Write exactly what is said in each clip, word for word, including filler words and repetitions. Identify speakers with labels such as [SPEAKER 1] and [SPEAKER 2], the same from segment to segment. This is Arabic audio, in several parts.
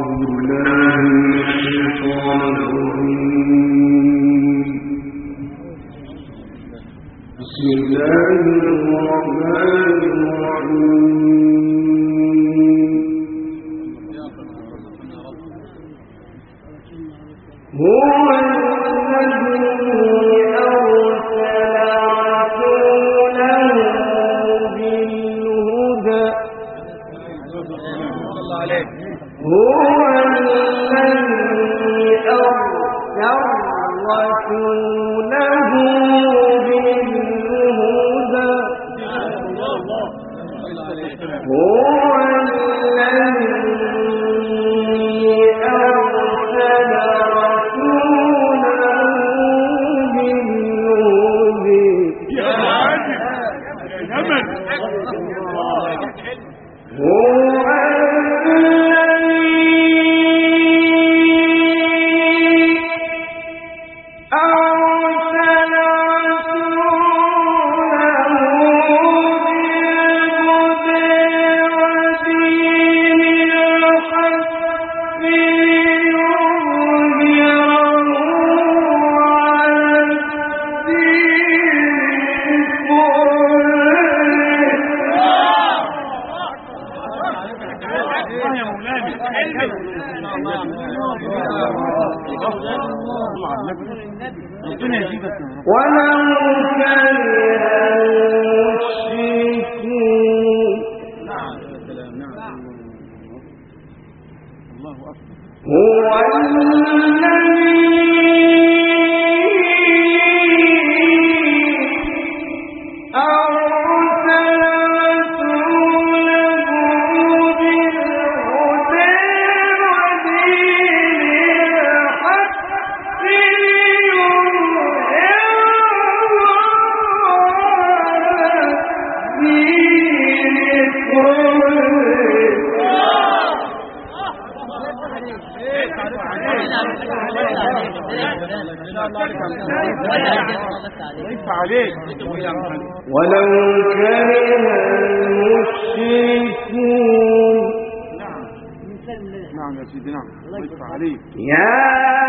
[SPEAKER 1] ولو كره المشركون.
[SPEAKER 2] نعم يا سيدي، نعم الله يفتح عليك.
[SPEAKER 1] يا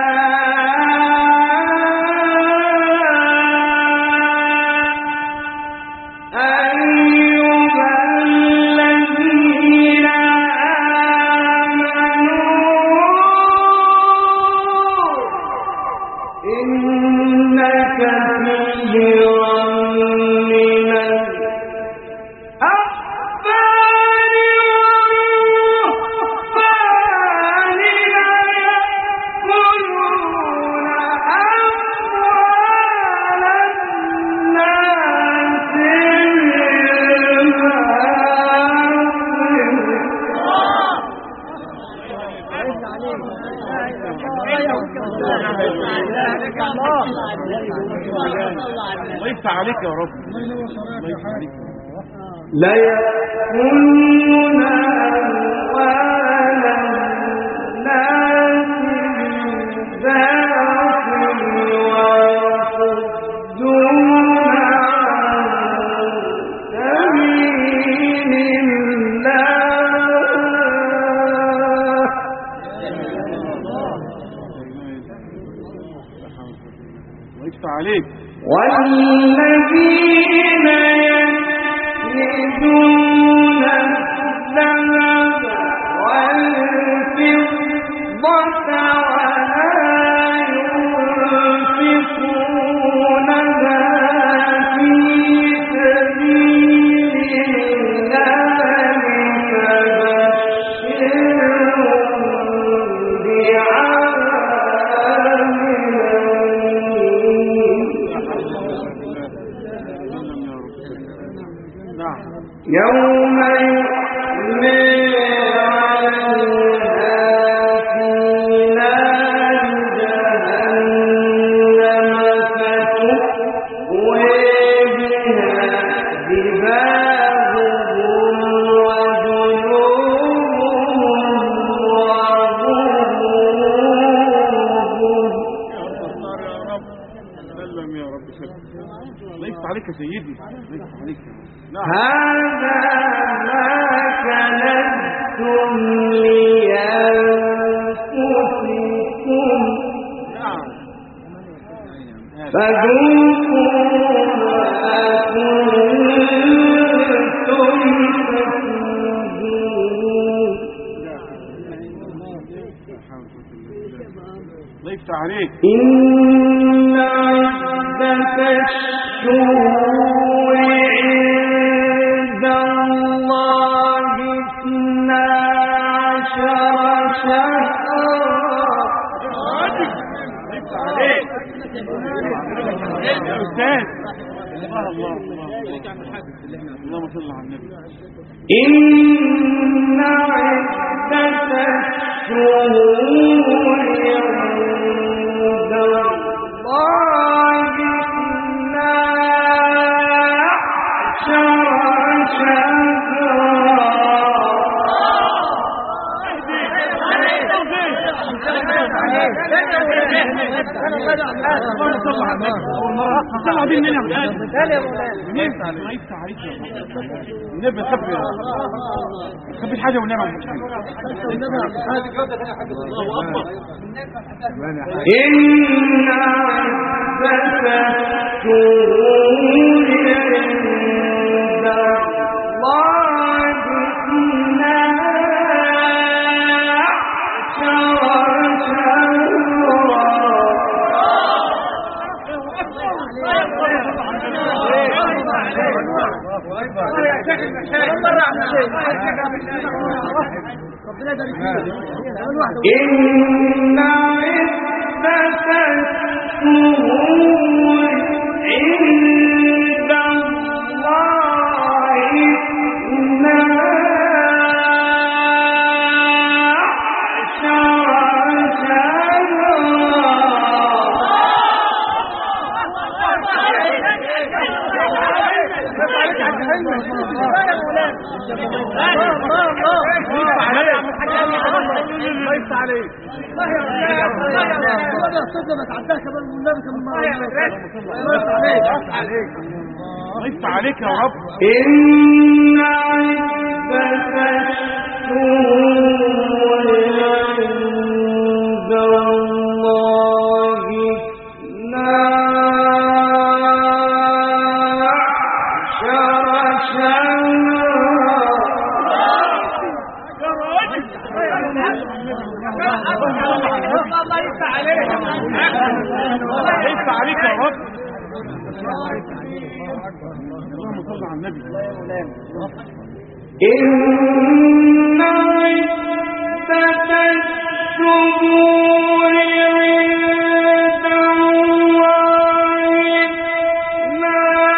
[SPEAKER 2] عليك يا رب.
[SPEAKER 1] لا يأكلون أموال الناس بالباطل ويصدون عن سبيل
[SPEAKER 2] الله يفتح عليك.
[SPEAKER 1] والذين يكنزون الذهب والفضة ولا ينفقونها في سبيل الله فبشرهم بعذاب يوم يحمى عليها في نار جهنم فتكوى بها جباههم وجنوبهم
[SPEAKER 2] سلم يا رب سلم. الله يفتح عليك يا سيدي، الله يفتح عليك.
[SPEAKER 1] هذا ما كنتم لأنفسكم فذوقوا ما كنتم
[SPEAKER 2] الله يفتح عليك.
[SPEAKER 1] إن عدة الشهور عند الله اثنا عشر شهرا.
[SPEAKER 2] يفتح عليك يا أستاذ. الله الله اللهم صل على النبي.
[SPEAKER 1] إن عدة الشهور عند الله اثنا عشر
[SPEAKER 2] طلع بيه منين يا ولاد؟ الله يفتح عليك يا النبي. خبي خبي حاجه والنبي.
[SPEAKER 1] إن عدة الشهور عند الله اثنا إن عدة الشهور عند الله اثنا
[SPEAKER 2] الله عليك يا رب.
[SPEAKER 1] إن عدة الشهور عند الله اثنا عشر
[SPEAKER 2] يفتح عليك يا رب. اللهم صل على النبي.
[SPEAKER 1] إن عدة الشهور عند الله اثنا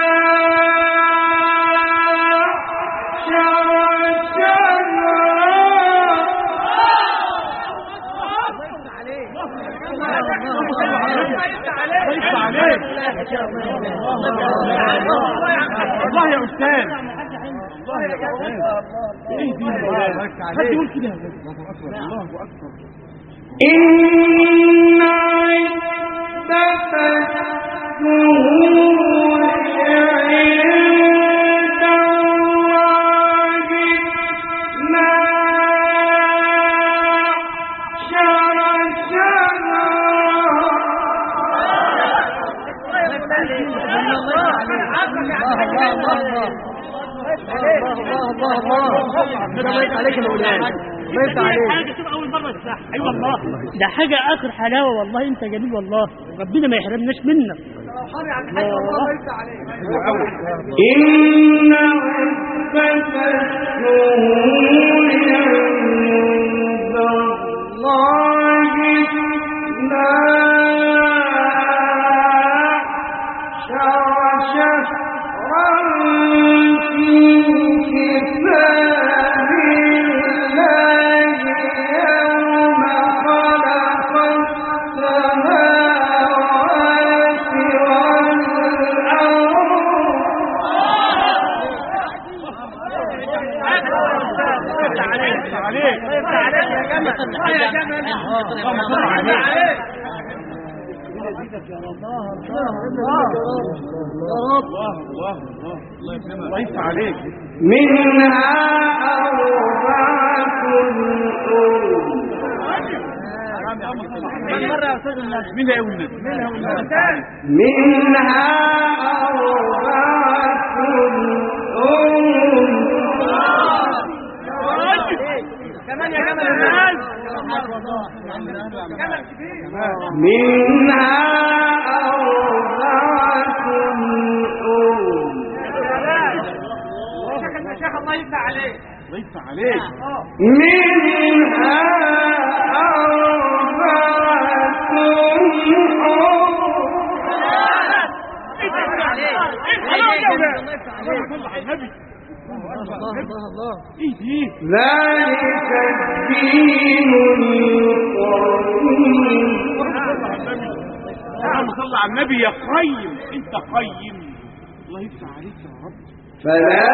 [SPEAKER 2] الله يا أستاذ. الله يا أستاذ. ايه دي؟ حد يقول كده. الله أكبر.
[SPEAKER 1] إن عدة الشهور عند الله اثنا عشر شهرا.
[SPEAKER 3] عليك مولانا. حاجه تبقى اول مره تسمعها. اي والله ده حاجه اخر حلاوه والله. انت جميل والله. ربنا ما يحرمناش منك.
[SPEAKER 1] إن عدة الشهور عند الله اثنا عشر شهرا في كتاب الله يوم خلق السماوات والأرض.
[SPEAKER 2] عليك يا جمل. الله يفتح عليك.
[SPEAKER 1] منها أربعة حرم.
[SPEAKER 2] مرة يا أستاذ الناس مين اللي يقول الناس؟ مين اللي يقول الناس؟
[SPEAKER 1] منها أربعة
[SPEAKER 2] كمان يا كمان الناس
[SPEAKER 1] منها أربعة أم
[SPEAKER 2] شيخ الله يفتح عليك الله يفتح عليك
[SPEAKER 1] منها ذلك الدين القيم
[SPEAKER 2] اللهم صل على النبي يا قيم انت قيم الله يفتح عليك يا رب
[SPEAKER 1] فلا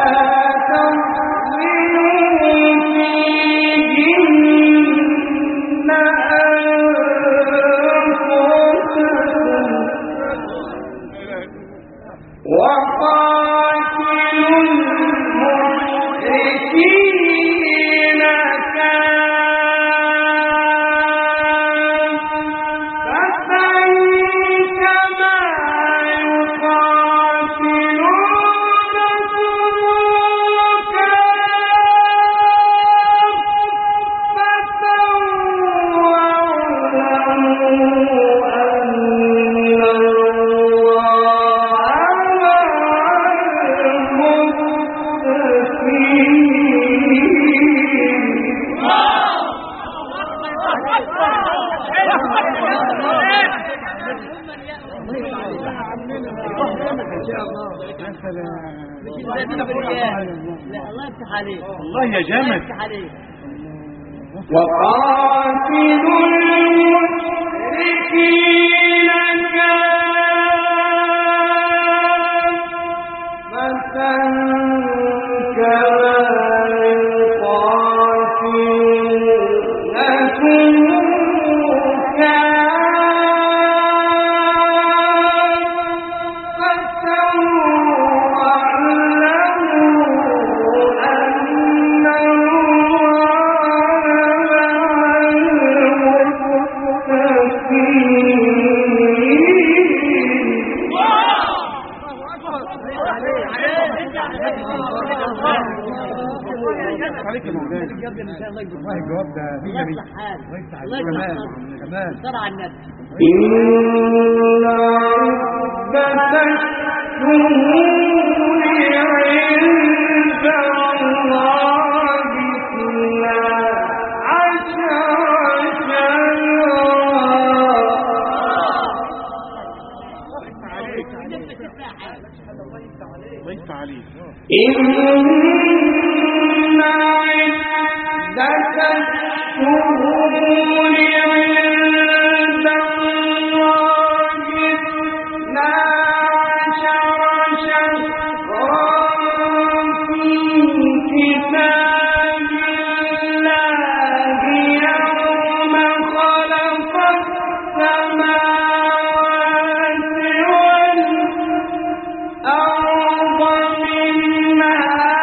[SPEAKER 1] تظلموا فيهن أنفسكم وقاتلوا المشركين كافة كما يقاتلونكم كافة واعلموا أن
[SPEAKER 3] الله يفتح عليك
[SPEAKER 2] الله يا جامد
[SPEAKER 1] وقاتلوا المشركين كافة كما يقاتلونكم
[SPEAKER 2] عليك يا مولانا
[SPEAKER 3] الله الجواب ده الله يصلح حالك الله يصلح كمان صلى على النبي
[SPEAKER 1] إن عدة الشهور عند الله اثنا عشر
[SPEAKER 2] الله يفتح عليك
[SPEAKER 1] إن عدة الشهور عند الله اثنا عشر شهرا في كتاب الله يوم خلق السماوات والأرض منها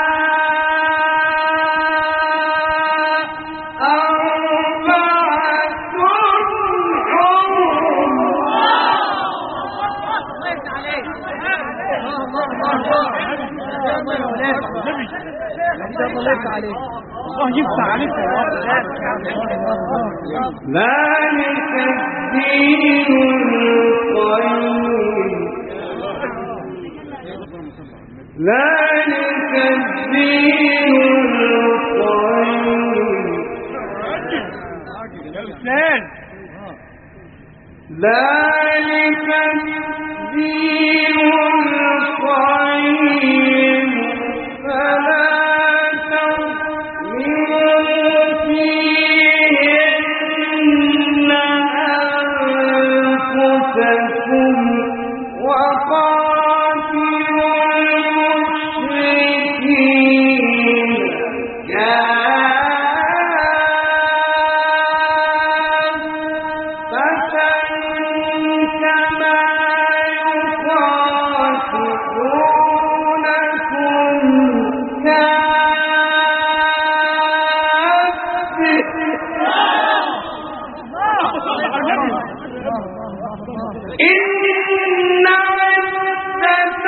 [SPEAKER 2] الله يفتح عليك يا رب
[SPEAKER 1] ذلك الدين القيم ذلك الدين القيم
[SPEAKER 2] يا أستاذ
[SPEAKER 1] ذلك الدين القيم فلا تظلموا فيهن أنفسكم وقاتلوا المشركين كافة كما يقاتلونكم إن عدة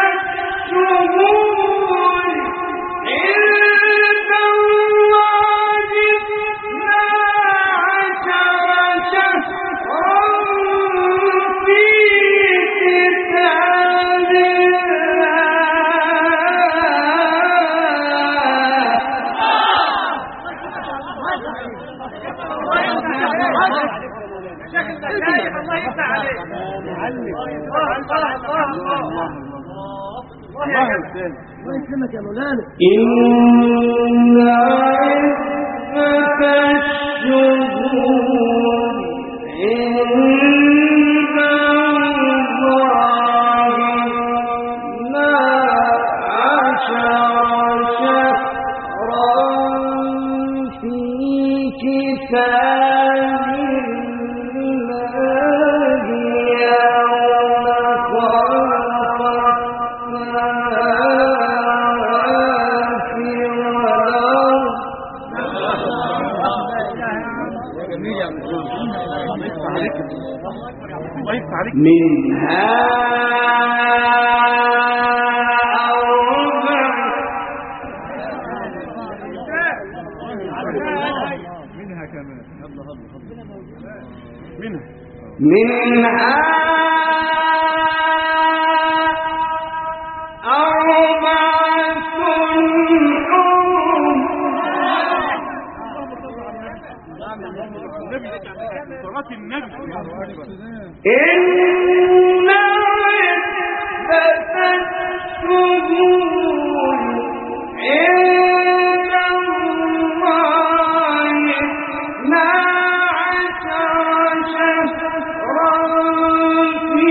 [SPEAKER 1] الشهور عند الله اثنا عشر شهرا في كتاب إن عدة الشهور عند الله اثنا عشر شهرا في كتاب الله يوم خلق السماوات والأرض منها أربع
[SPEAKER 2] منها كمان منها
[SPEAKER 1] منها أربعة حرم
[SPEAKER 2] صلاة النبي
[SPEAKER 1] إن عدة الشهور عند الله اثنا عشر شهرا في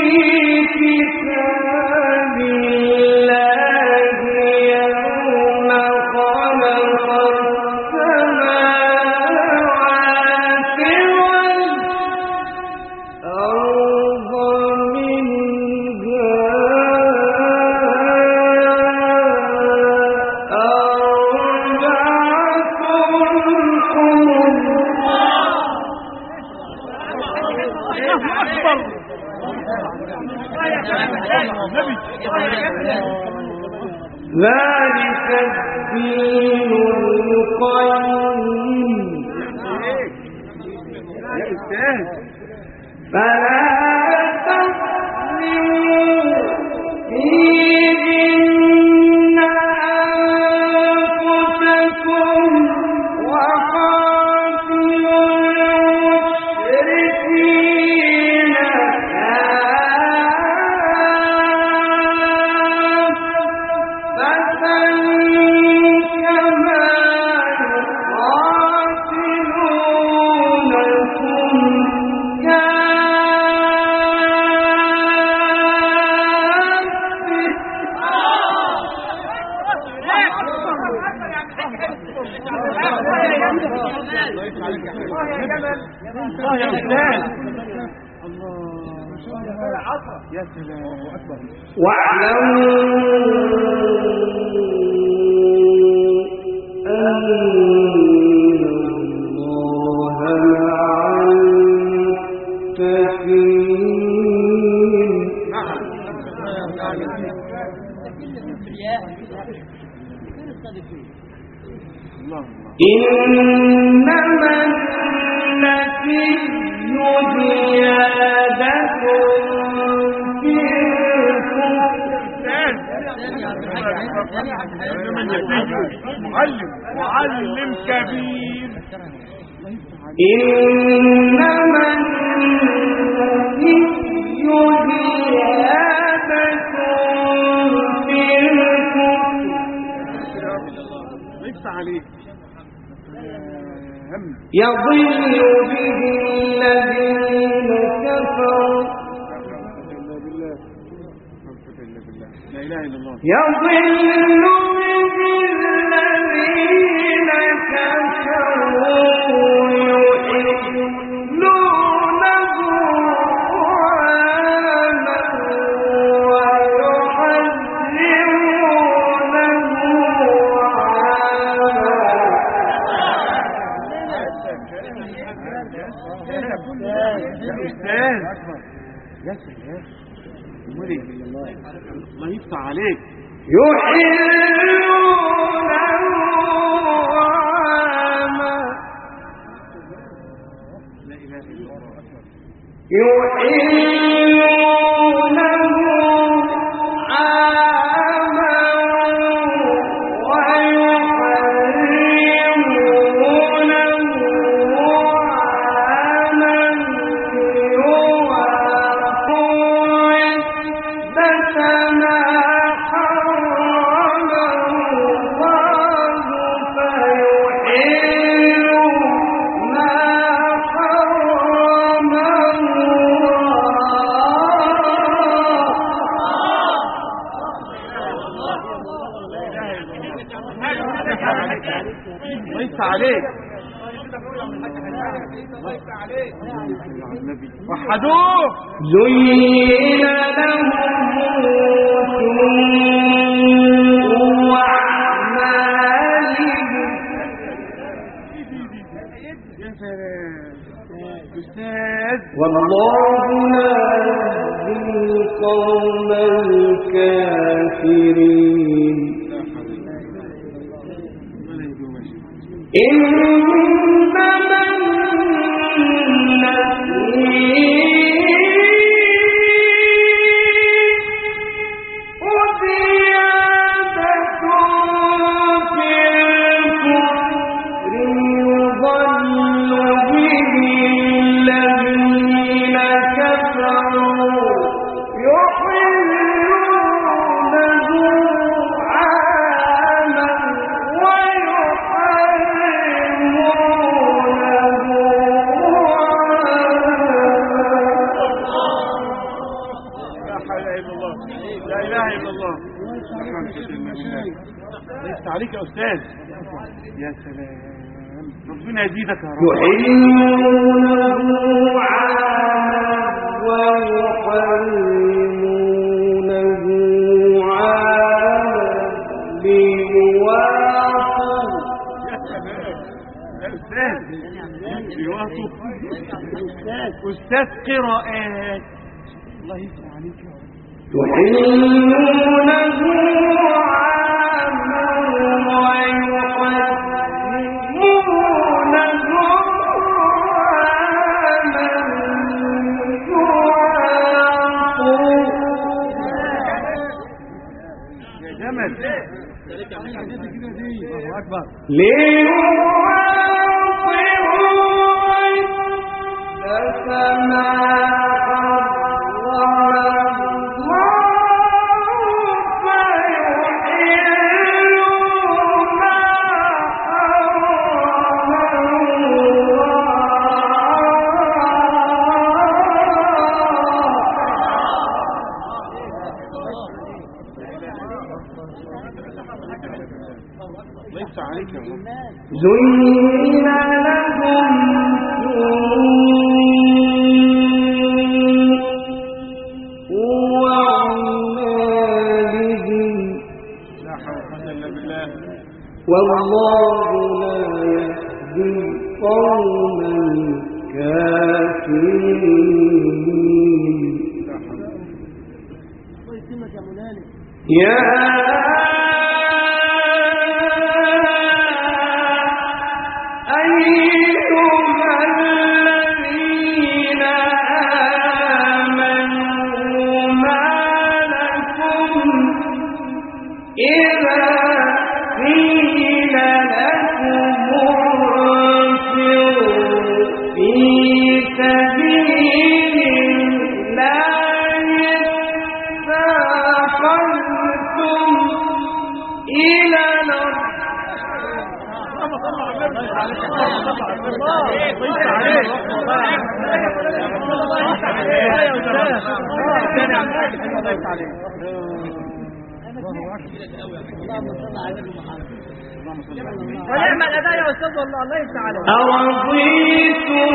[SPEAKER 1] كتاب الله يوم خلق السماوات والأرض منها ذلك الدين القيم
[SPEAKER 2] يا أستاذ
[SPEAKER 1] فلا تظلموا فيهن أنفسكم وقاتلوا المشركين كافة كما يقاتلونكم
[SPEAKER 2] الله يا أستاذ الله يا سلام أكبر
[SPEAKER 1] واعلموا أن الله مع المتقين. إنما النسي زيادة في
[SPEAKER 2] معلم معلم كبير.
[SPEAKER 1] إنما النسي زيادة في الكفر.
[SPEAKER 2] ليس عليك
[SPEAKER 1] يضل به الذين كفروا
[SPEAKER 2] لا إله إلا الله.
[SPEAKER 1] يضل به الذين كفروا يحلونه عاما ويحرمونه عاما
[SPEAKER 2] أستاذ يا سلام ولي الله يفتح عليك
[SPEAKER 1] يحلونه عاما
[SPEAKER 2] لا إله إلا الله
[SPEAKER 1] يحلونه عاما
[SPEAKER 2] ليس عليك وحدوه
[SPEAKER 1] زين لهم سوء أعمالهم
[SPEAKER 2] يا سلام أستاذ
[SPEAKER 1] والله لا يهدي القوم الكافرين إنما النسيء زيادة في الكفر يضل به الذين كفروا يحلونه عاما
[SPEAKER 2] لا إله إلا الله ليس عليك يا أستاذ يا سلام ربنا يزيدك يا رب
[SPEAKER 1] يحلونه عاما ويحرمونه عاما ليواطوا
[SPEAKER 2] يا سلام يا أستاذ ليواطوا أستاذ قراءات الله يفتح عليك يا رب
[SPEAKER 1] يحلونه عاما ويحرمونه عاما
[SPEAKER 2] يا جمل الله أكبر
[SPEAKER 1] ليواطئون فما
[SPEAKER 2] ليس عليك يا رب
[SPEAKER 1] زين لهم سوء أعمالهم
[SPEAKER 2] لا حول ولا قوة إلا بالله
[SPEAKER 1] والله لا يهدي القوم الكافرين يا أيها الذين آمنوا ما لكم إذا قيل لكم انفروا في سبيل الله ثاقلتم إلى الأرض
[SPEAKER 3] ونعم الأداء يا أستاذ والله الله يفتح عليك.
[SPEAKER 1] أرضيتم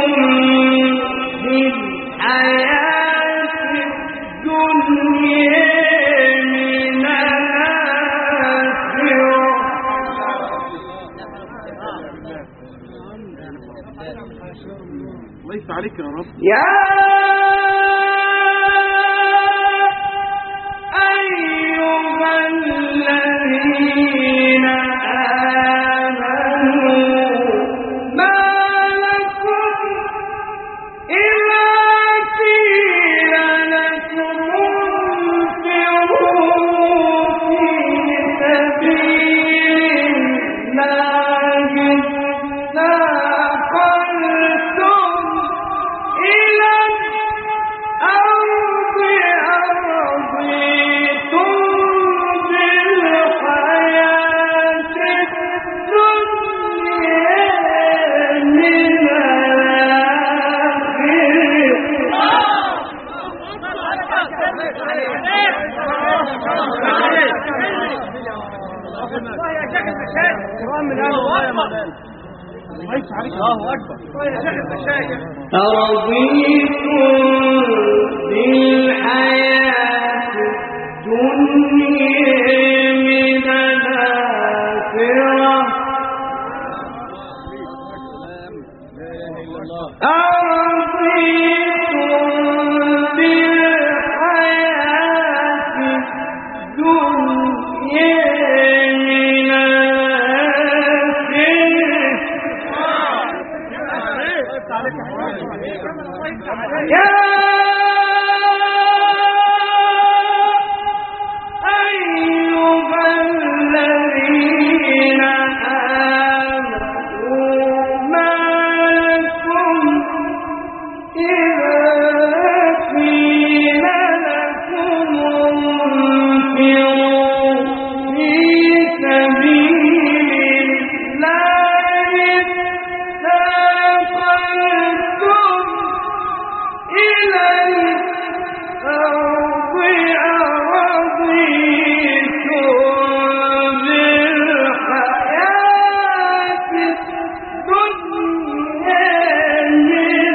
[SPEAKER 1] بالحياة الدنيا من الآخرة
[SPEAKER 2] ليس عليك يا رب.
[SPEAKER 1] يا أيها الذين آمنوا ما لكم إذا قيل لكم انفروا في سبيل الله اثاقلتم إلى الأرض أرضيتم بالحياة الدنيا من أرضيتم بالحياة الدنيا من الآخرة أرضيتم بالحياة الدنيا من يا أيها الذين آمنوا ما لكم إذا قيل لكم انفروا في سبيل الله اثاقلتم إلى الأرض أرضيتم بالحياة الدنيا من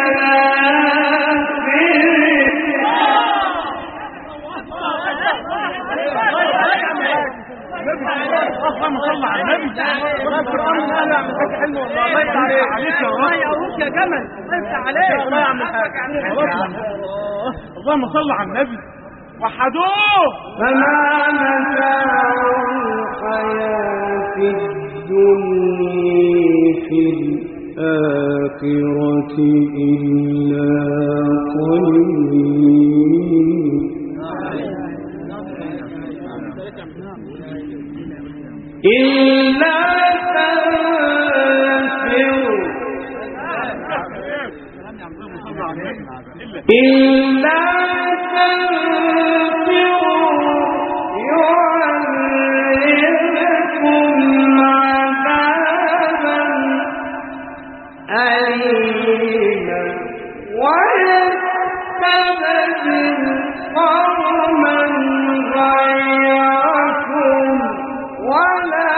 [SPEAKER 2] اللهم صل على النبي. القرآن لا يعمل حاجة حلوة والله. الله يفتح عليك يا رب. الله يقويك يا جمل. الله يفتح عليك. الله يعمل حاجة. اللهم صل على النبي. وحدوه.
[SPEAKER 1] فما متاع الحياة الدنيا في الآخرة إلا قليل. إلا تنفروا إلا تنفروا يعذبكم عذابا أليما ويستبدل قوما غيركم ولا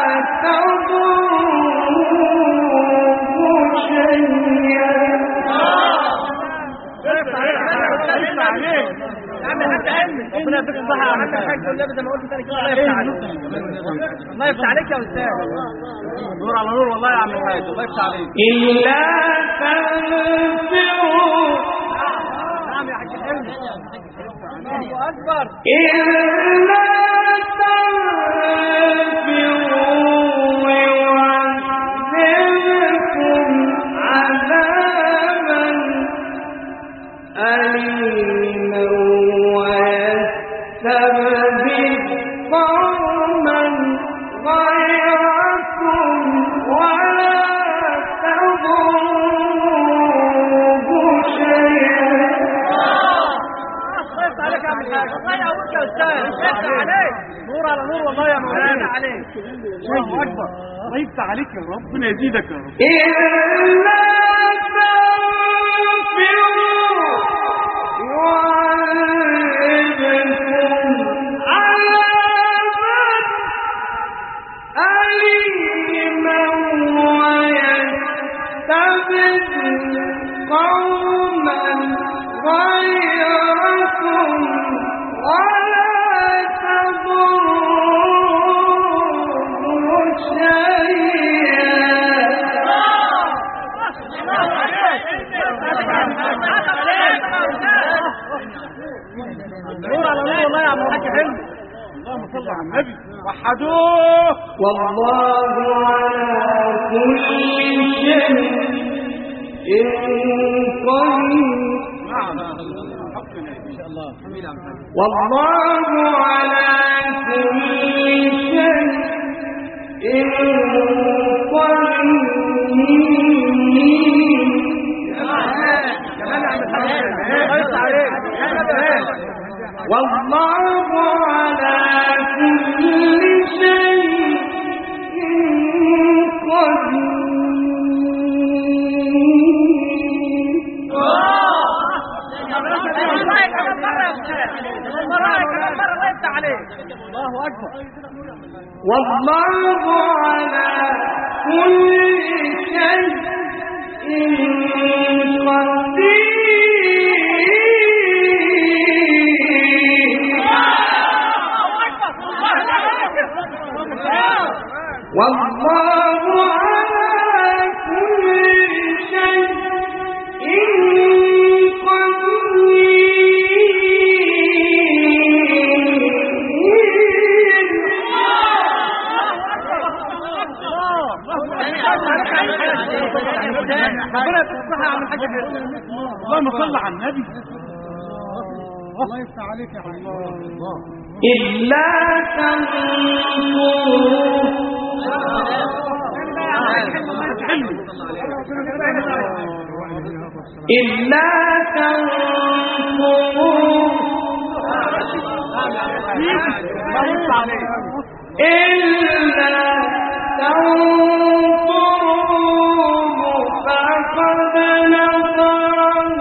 [SPEAKER 1] تضروه شيئا.
[SPEAKER 3] ربنا يفتح الصحة يا عم الحاج والنبي زي ما قلت تاني كده. الله يفتح عليك. الله يفتح عليك يا استاذ. نور على نور والله يا عم الحاج. الله يفتح عليك.
[SPEAKER 1] إلا تنفروا.
[SPEAKER 3] نعم يا حاج حلمي. الله أكبر.
[SPEAKER 1] إلا تنفروا يعذبكم عذابا أليما ويستبدل قوما غيركم ولا تضروه شيئا.
[SPEAKER 3] الله يفتح عليك يا عم الحاج. الله يقويك يا استاذ. الله يفتح عليك. نور على نور والله يا مولانا. عليك.
[SPEAKER 2] الله أكبر. الله يفتح عليك يا رب. ربنا يزيدك يا رب.
[SPEAKER 1] إلا تنفروا يعذبكم عذابا أليما ويستبدل قوما غيركم ولا تضروه شيئا.
[SPEAKER 3] نور على نور والله يا عم الحاج حلمي.
[SPEAKER 2] اللهم صل على النبي. وحدوه.
[SPEAKER 1] والله على كل شيء قدير.
[SPEAKER 2] نعم.
[SPEAKER 1] والله على كل شيء والله على كل شيء
[SPEAKER 3] الله أكبر.
[SPEAKER 1] والله على كل شيء والله على كل شيء
[SPEAKER 2] اللهم صل على النبي. الله يفتح عليك يا حبيبي.
[SPEAKER 1] إلا تنصروه إلا تنصروه إلا تنصروه فقد نصره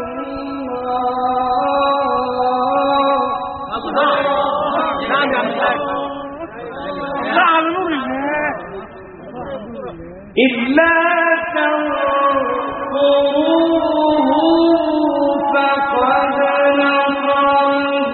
[SPEAKER 1] إلا تنصروه فقد نصره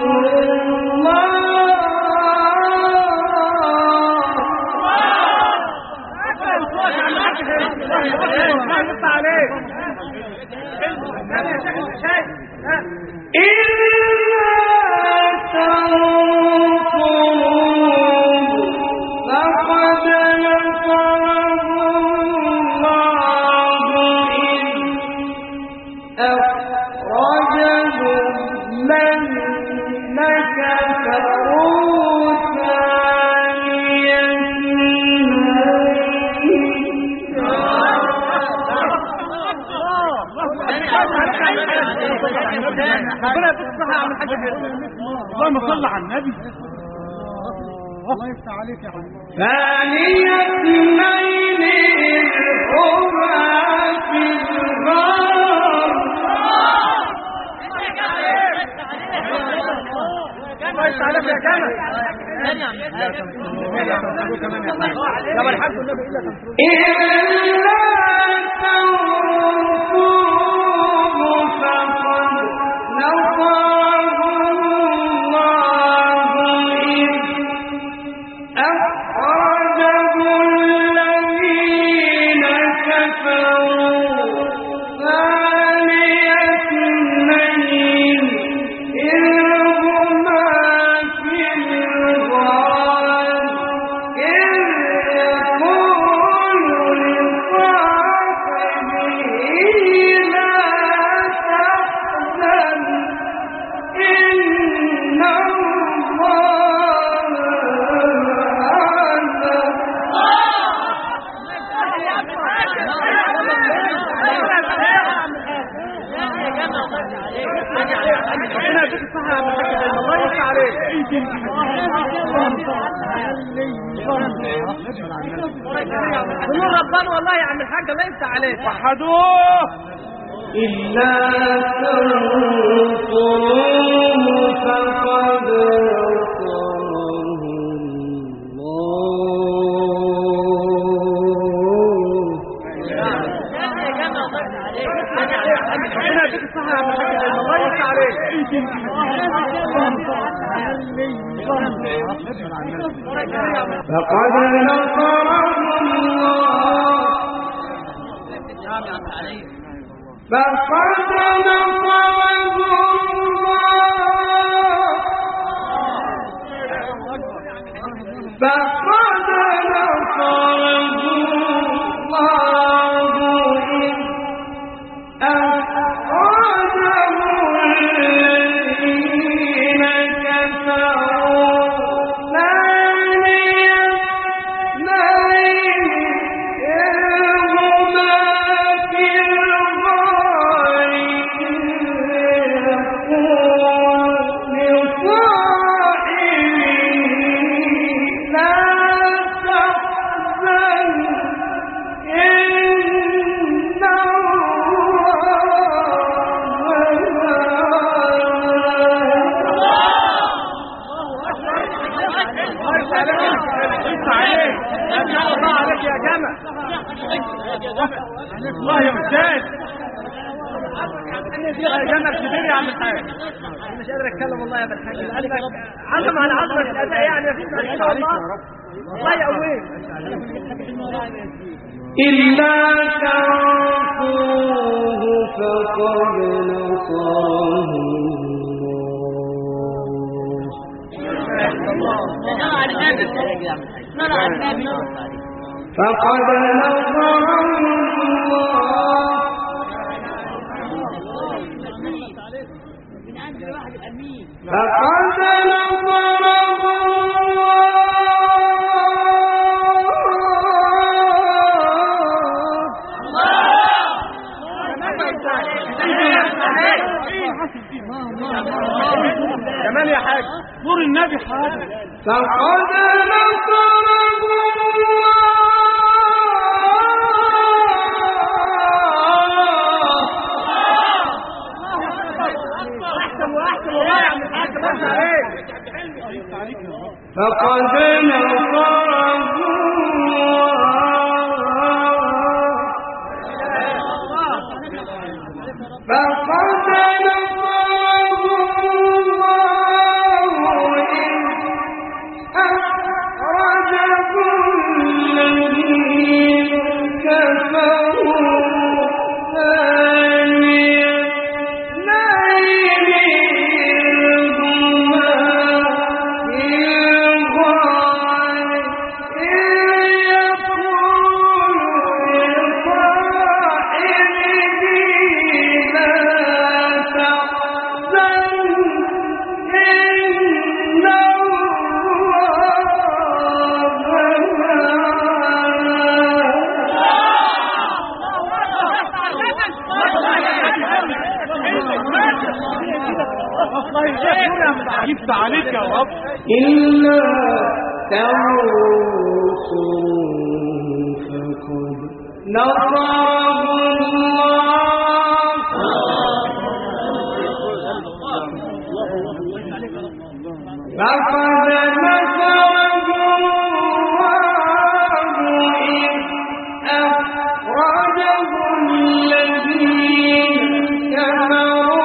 [SPEAKER 2] اللهم صل على النبي. الله يفتح عليك يا حبيبي.
[SPEAKER 1] ثاني اثنين هما في الغار
[SPEAKER 3] كويس عليك يا جمل. يا الحمد لله
[SPEAKER 1] إلا تنصروه فقد نصره الله إذ أخرجه الذين كفروا ثاني اثنين إذ هما في الغار إذ يقول لصاحبه لا تحزن إن الله
[SPEAKER 3] نور ربنا والله يا عم الحاج الله يفتح عليك.
[SPEAKER 2] وحدوه.
[SPEAKER 1] إلا تنصروه فقد نصره
[SPEAKER 3] الله يفتح عليك.
[SPEAKER 1] فقد نصره الله فقد نصره الله
[SPEAKER 3] جنب كبير يا عم الحاج. مش قادر اتكلم والله يا ابن الحاج. قلبك عظم على عظمه الاداء يعني مفيش مشكله والله. الله يقويك.
[SPEAKER 1] إلا تنصروه فقد نصره الله. فقد نصره الله. فقد
[SPEAKER 3] كمان يا حاج
[SPEAKER 2] نور النبي حاجة.
[SPEAKER 1] فقد نصره فقد نصره فقد نصره الله إذ أخرجه الذين كفروا ثاني اثنين
[SPEAKER 2] جبت عليك يا رب.
[SPEAKER 1] إلا تنصروه فقد نصره الله. فقد نصره الله إذ أخرجه الذين كفروا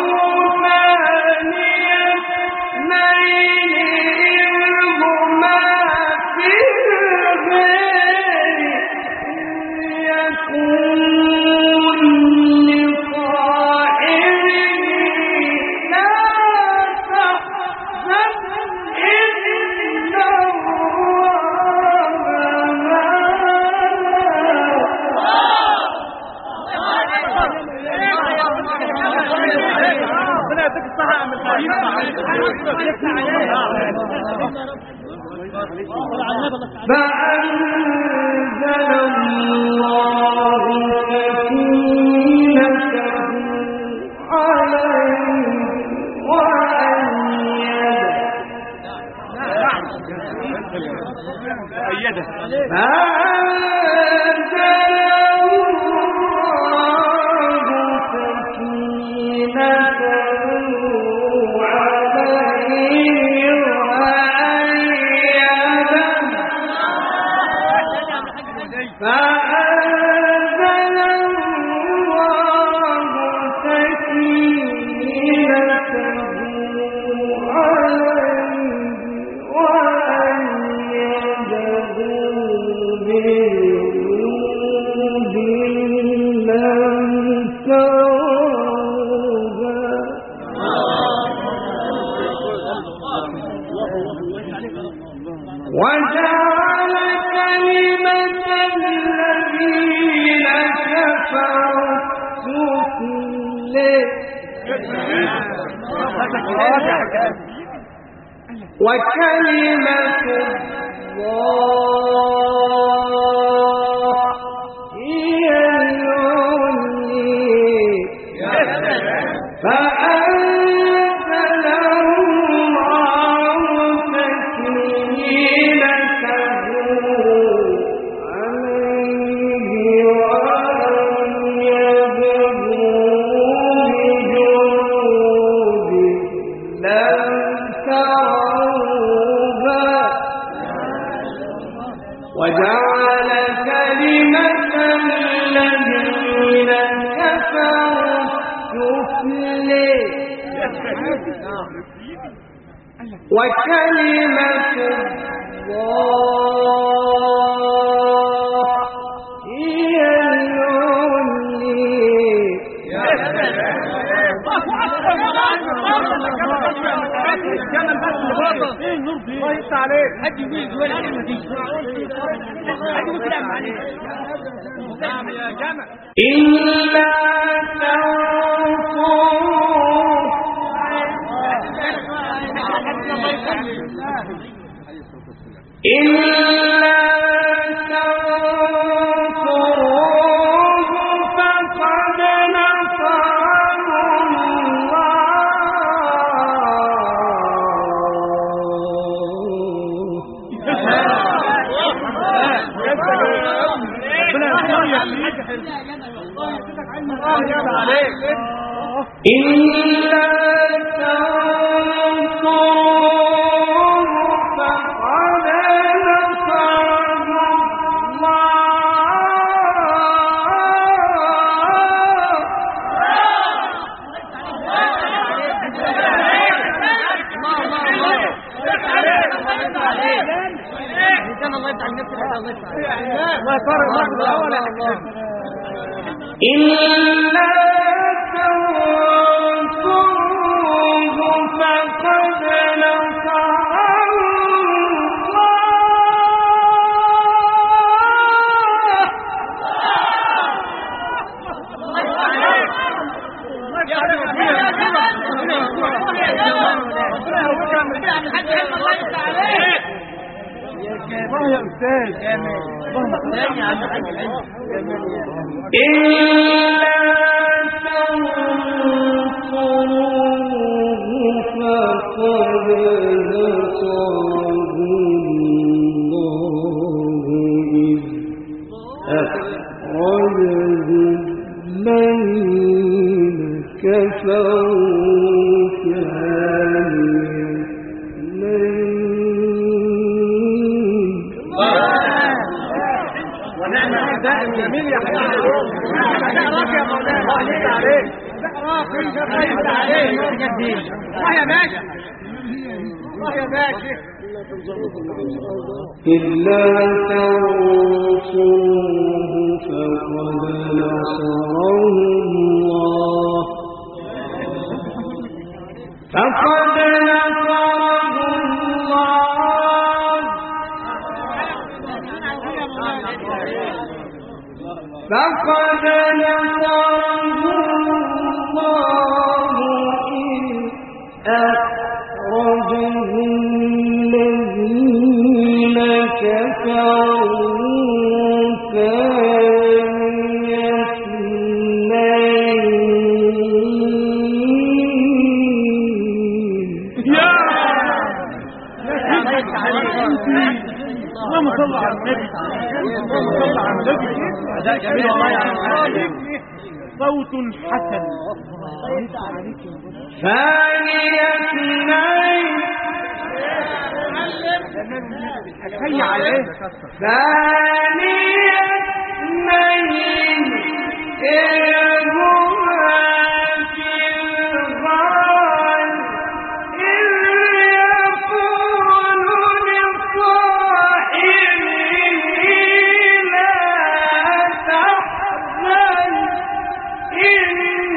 [SPEAKER 1] فأنزل الله سكينته عليه وأيده فأنزل الله سكينته عليه فأنزل الله سكينته عليه وأيده بجنود لم تروها وجعل كلمة الذين كفروا السفلى وكلمة الله هي العليا فأنزل الله سكينته عليه وأيده بجنود لم تروها وجعل كلمة الذين كفروا وكلمة الله هي
[SPEAKER 3] الله يفتح عليك حد يقول الجوال الكلمه دي حد يقول كلام عليك نعم يا جمل
[SPEAKER 1] إلا تنصروه إلا تنصروه فقد نصره إلا تنصروه فقد نصره إلا تنصروه فقد نصره
[SPEAKER 2] الله يا أستاذ
[SPEAKER 1] إلا تنصروه فقد نصره الله إذ أخرجه الذين كفروا
[SPEAKER 3] جميل يا حبيبي راك يا مولانا الله يفتح عليك راك الله يفتح عليك الله يا باشا الله يا باشا
[SPEAKER 1] إلا تنصروه فقد نصره الله فقد نصره الله فقد نصره الله إذ أخرجه الذين كفروا ثاني اثنين
[SPEAKER 2] اللهم صل على النبي اللهم صل على النبي
[SPEAKER 3] أداء جميل والله يا عم
[SPEAKER 2] صوت حسن
[SPEAKER 1] ثاني اثنين
[SPEAKER 2] حي عليه
[SPEAKER 1] ثاني اثنين إذ هما في الغار إذ يقول لصاحبه لا تحزن إن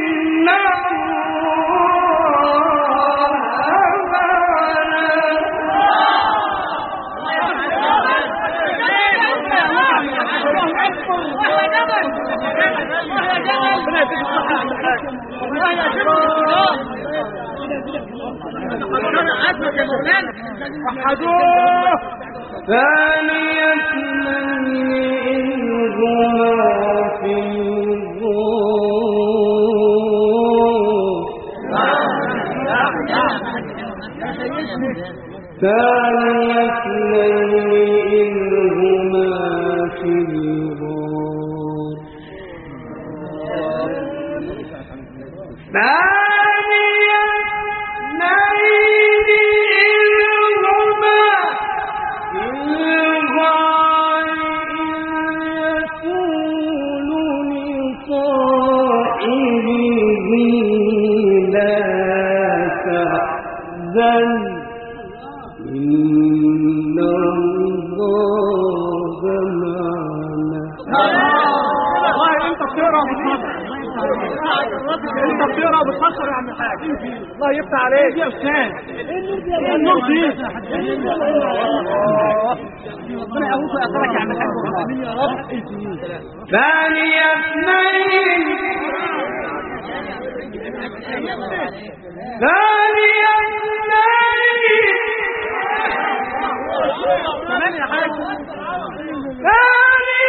[SPEAKER 1] ثاني اثنين إذ هما في الغار ثاني اثنين إذ هما في الغار ثاني اثنين إذ هما في الغار إذ يقول لصاحبه إن الله معنا.
[SPEAKER 3] والله انت بتقرا وبتفكر، انت بتقرا وبتفكر يا عم الحاج. الله يفتح عليك يا استاذ. النور دي ربنا يقويك ويأثرك يا عم الحاج. يا رب.
[SPEAKER 1] ثاني اثنين ثاني اثنين
[SPEAKER 3] تمام يا حاج.
[SPEAKER 1] ثاني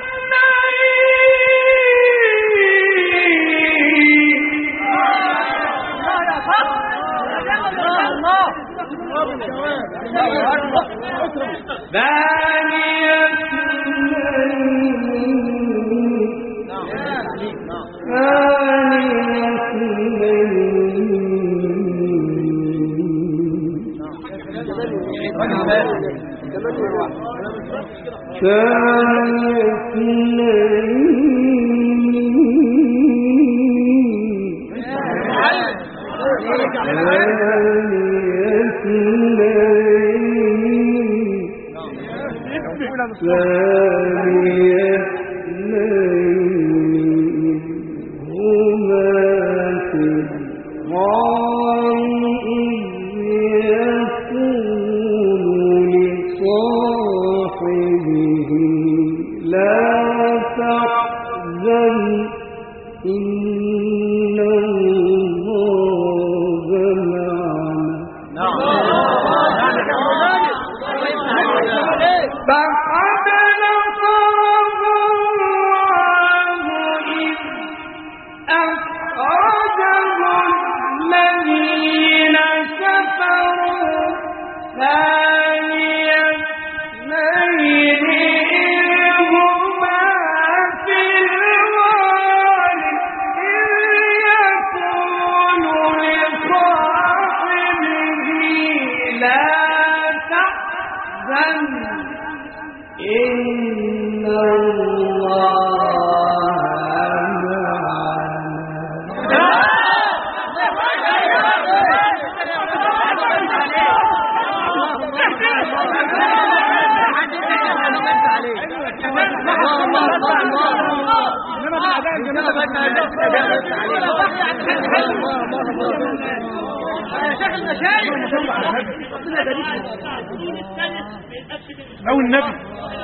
[SPEAKER 2] أو النبي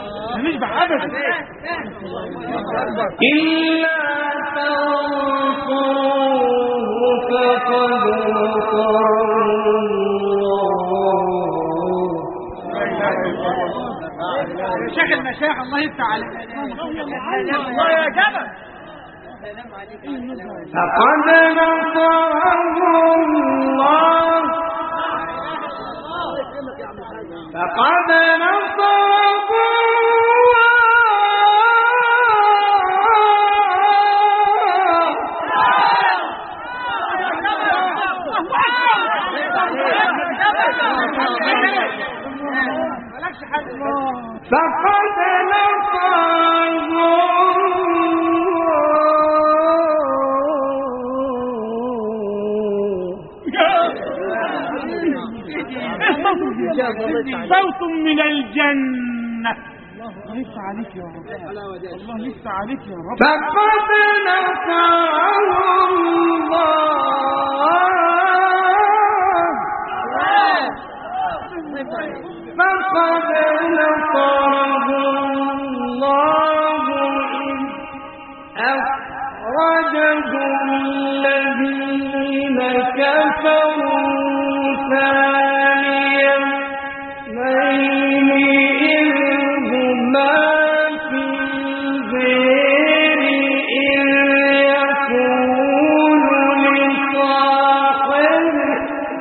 [SPEAKER 2] نشبع أبدا
[SPEAKER 1] إلا تنصروه فقد
[SPEAKER 3] يا شيخ المشايخ الله يفتح عليك. الله يا جبل.
[SPEAKER 1] فقد نصره الله فقد نصره فقد
[SPEAKER 2] صوت من الجنة. الله يفتح عليك يا رب. الله يفتح عليك يا رب.
[SPEAKER 1] فقد نصره فقد نصره الله إذ أخرجه الذين كفروا ثاني اثنين إذ هما في الغار إذ يقول لصاحبه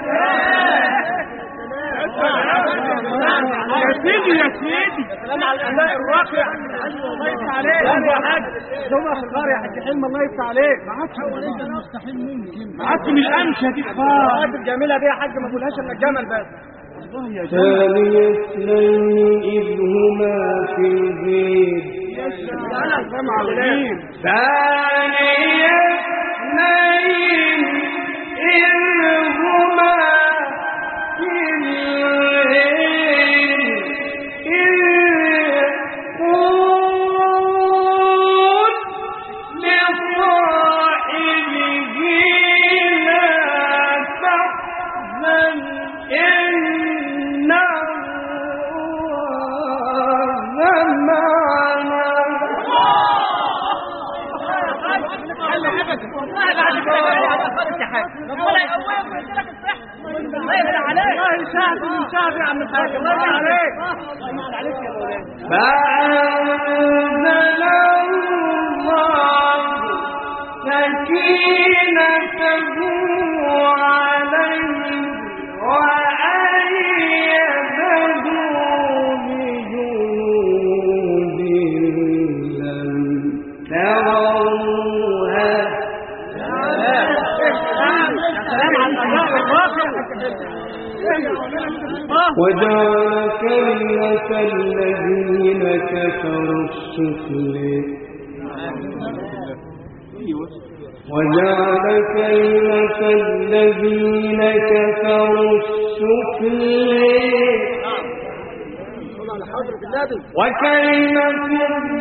[SPEAKER 2] يا سيدي يا سيدي
[SPEAKER 3] سلام على الأداء الراقي. الله يفتح عليك يا حاج. جمعة في الغار يا حاج حلم. الله يفتح عليك.
[SPEAKER 2] ما عادش مستحيل ممكن ما عادش من الأمشة دي خالص.
[SPEAKER 3] الجميلة دي يا حاج ما تقولهاش إلا الجمل بس.
[SPEAKER 1] ثاني اثنين إذ هما في البيت ثاني اثنين إذ هما
[SPEAKER 3] ربنا يقويك ويديلك الصحة. الله يفتح عليك. الله يساعدك ويساعدك يا عم الحاج. الله يفتح عليك. الله يفتح عليك يا مولانا.
[SPEAKER 1] فأنزل الله سكينته عليه وأيده بجنود لم تروها. وجعل كلمة الذين كفروا السفلى وجعل كلمة الذين كفروا السفلى وكلمة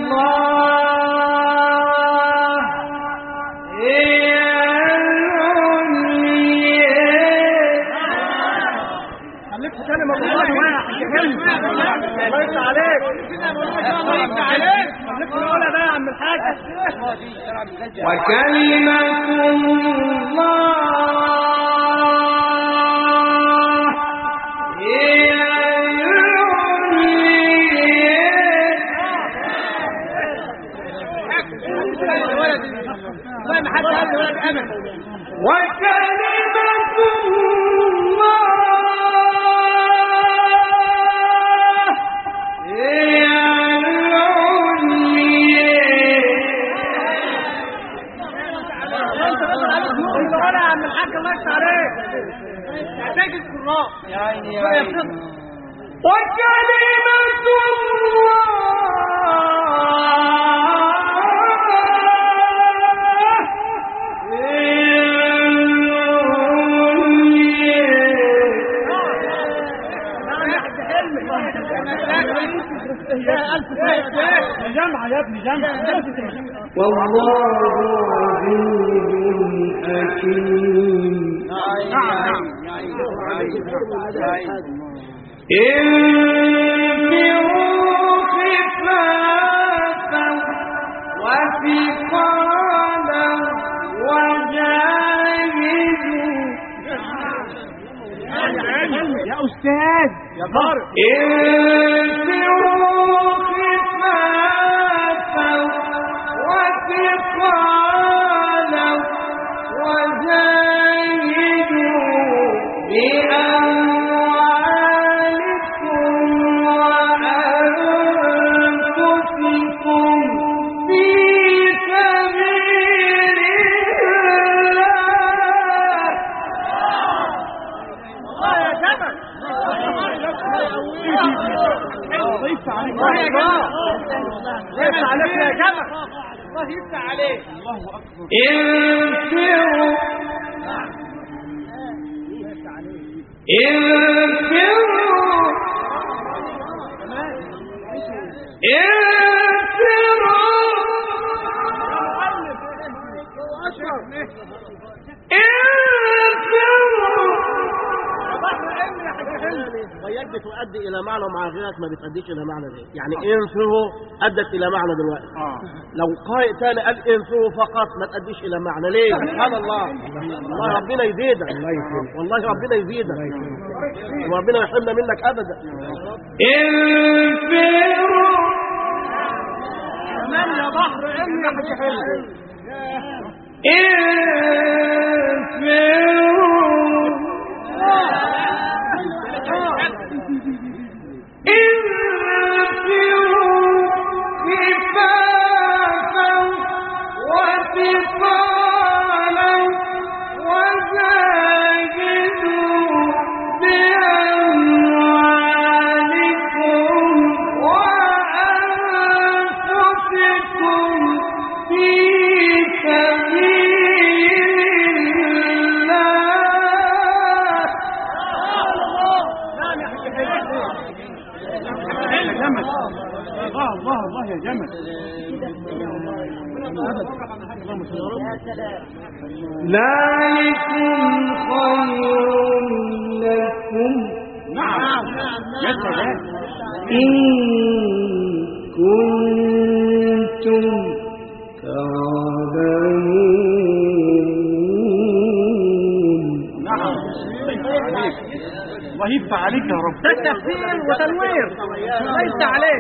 [SPEAKER 1] الله هي
[SPEAKER 3] كلمة الله واحد. الله يفتح عليك. الله يفتح عليك. خليك نقولها بقى يا عم الحاج.
[SPEAKER 1] وكلمة الله هي
[SPEAKER 3] والله ما حد قال لي ولد أمل.
[SPEAKER 1] وكلمة الله
[SPEAKER 3] الله يفتح عليك. يحتاج القراء يا عيني يا عيني.
[SPEAKER 1] وكلمة الله
[SPEAKER 2] جمع يا ابني جمع.
[SPEAKER 1] والله عزيز حكيم.
[SPEAKER 2] نعم
[SPEAKER 1] انفروا خفافا وثقالا وجاهدوا.
[SPEAKER 2] يا أستاذ يا طارق.
[SPEAKER 1] انفروا خفافا وثقالا وجاهدوا بأموالكم وأنفسكم في سبيل الله.
[SPEAKER 3] الله يا جبل. الله
[SPEAKER 2] يفتح عليك.
[SPEAKER 3] الله يا جبل. يفتح عليك يا جبل. الله يفتح عليك.
[SPEAKER 2] الله أكبر.
[SPEAKER 1] انفروا انفروا
[SPEAKER 3] ويد تؤدي الى معنى ومع غيرك ما بتؤديش الى معنى ده. يعني انفروا ادت الى معنى دلوقتي.
[SPEAKER 2] آه.
[SPEAKER 3] لو قارئ تاني قال انفروا فقط ما تؤديش الى معنى. ليه؟ سبحان الله. والله ربنا يزيدك. والله ربنا يزيدك. وربنا يحرمنا منك ابدا.
[SPEAKER 1] انفروا
[SPEAKER 3] كمان يا بحر امي يا حاج حلو.
[SPEAKER 2] الله الله يا جمل.
[SPEAKER 1] ذلكم خير لكم.
[SPEAKER 2] نعم يا سلام.
[SPEAKER 1] إن كنتم تعلمون.
[SPEAKER 2] الله يفتح عليك يا رب.
[SPEAKER 3] ده تفسير وتنوير الله يفتح عليك.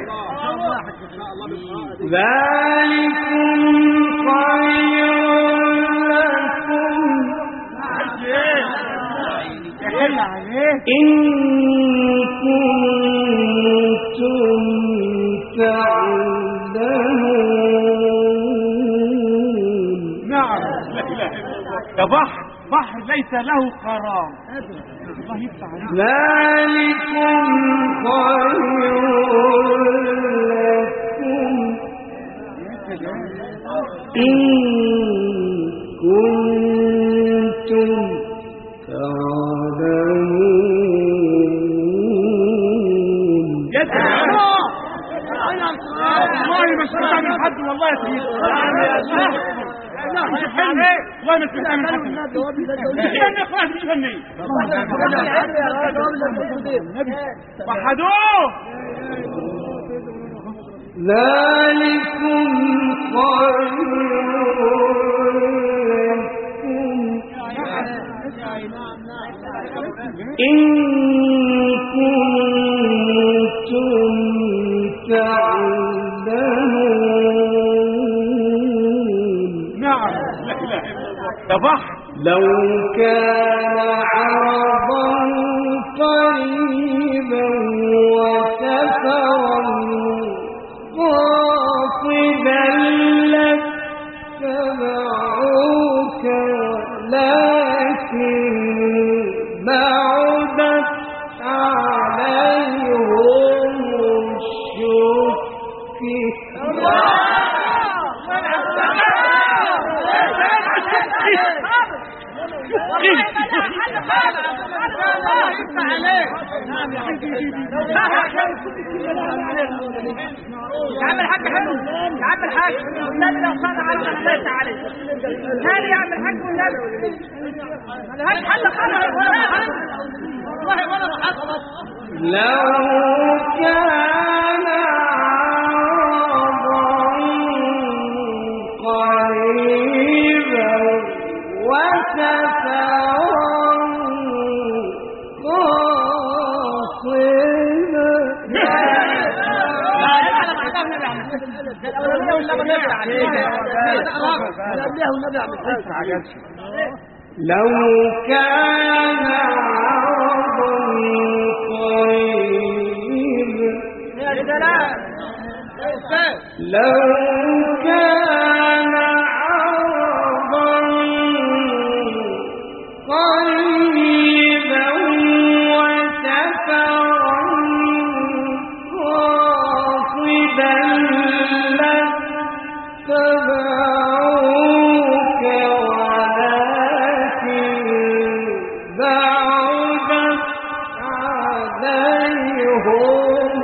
[SPEAKER 1] ذلكم خير لكم
[SPEAKER 2] يحل عليك
[SPEAKER 1] إن كنتم تعلمون.
[SPEAKER 2] نعم لا اله الا الله. ده بحر بحر ليس له قرار. الله يفتح عليك.
[SPEAKER 1] ذلكم خير لكم إن كنتم تعلمون.
[SPEAKER 2] يا سلام والله ما سمعتها من حد والله يا سيدي. والله ما سمعتها من حد. استنى خلاص مش فني وحدوه.
[SPEAKER 1] ذلكم خير لكم إن كنتم تعلمون.
[SPEAKER 2] نعم لا اله الا الله. ده بحر
[SPEAKER 1] لو كان عرضا قريبا وسفرا قاصدا لاتبعوك ولكن بعدت عليهم الشقة.
[SPEAKER 3] يا عم الحاج حلو يا عم الحاج والنبي لو صار على الله عليه ثاني يا عم الحاج والنبي الحاج حل خلاص والله ولا حصل.
[SPEAKER 1] لو كان عرضا قريبا وسفرا لو كان عرضا قريبا لو كان عرضا قريبا وسفرا قاصدا لاتبعوك ولكن بعدت عليهم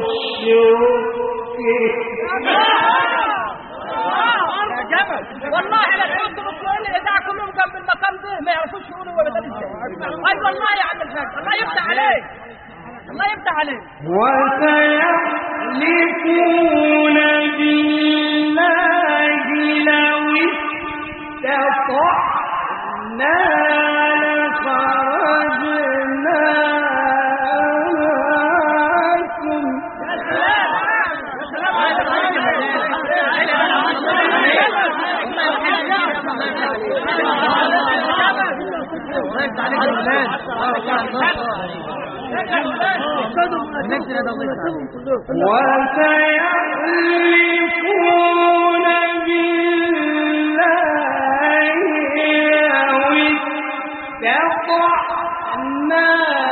[SPEAKER 1] الشقة.
[SPEAKER 3] والله لا تحط مسؤولين الاذاعه كلهم جنب المقام ده ما يعرفوش يقولوا ولا ده ازاي. اي والله يا عم الحاج الله يفتح عليك الله يفتح عليك.
[SPEAKER 1] وسيحلفون بالله لو استطعنا لخرجنا معكم. وسيحلفون بالله لو استطعنا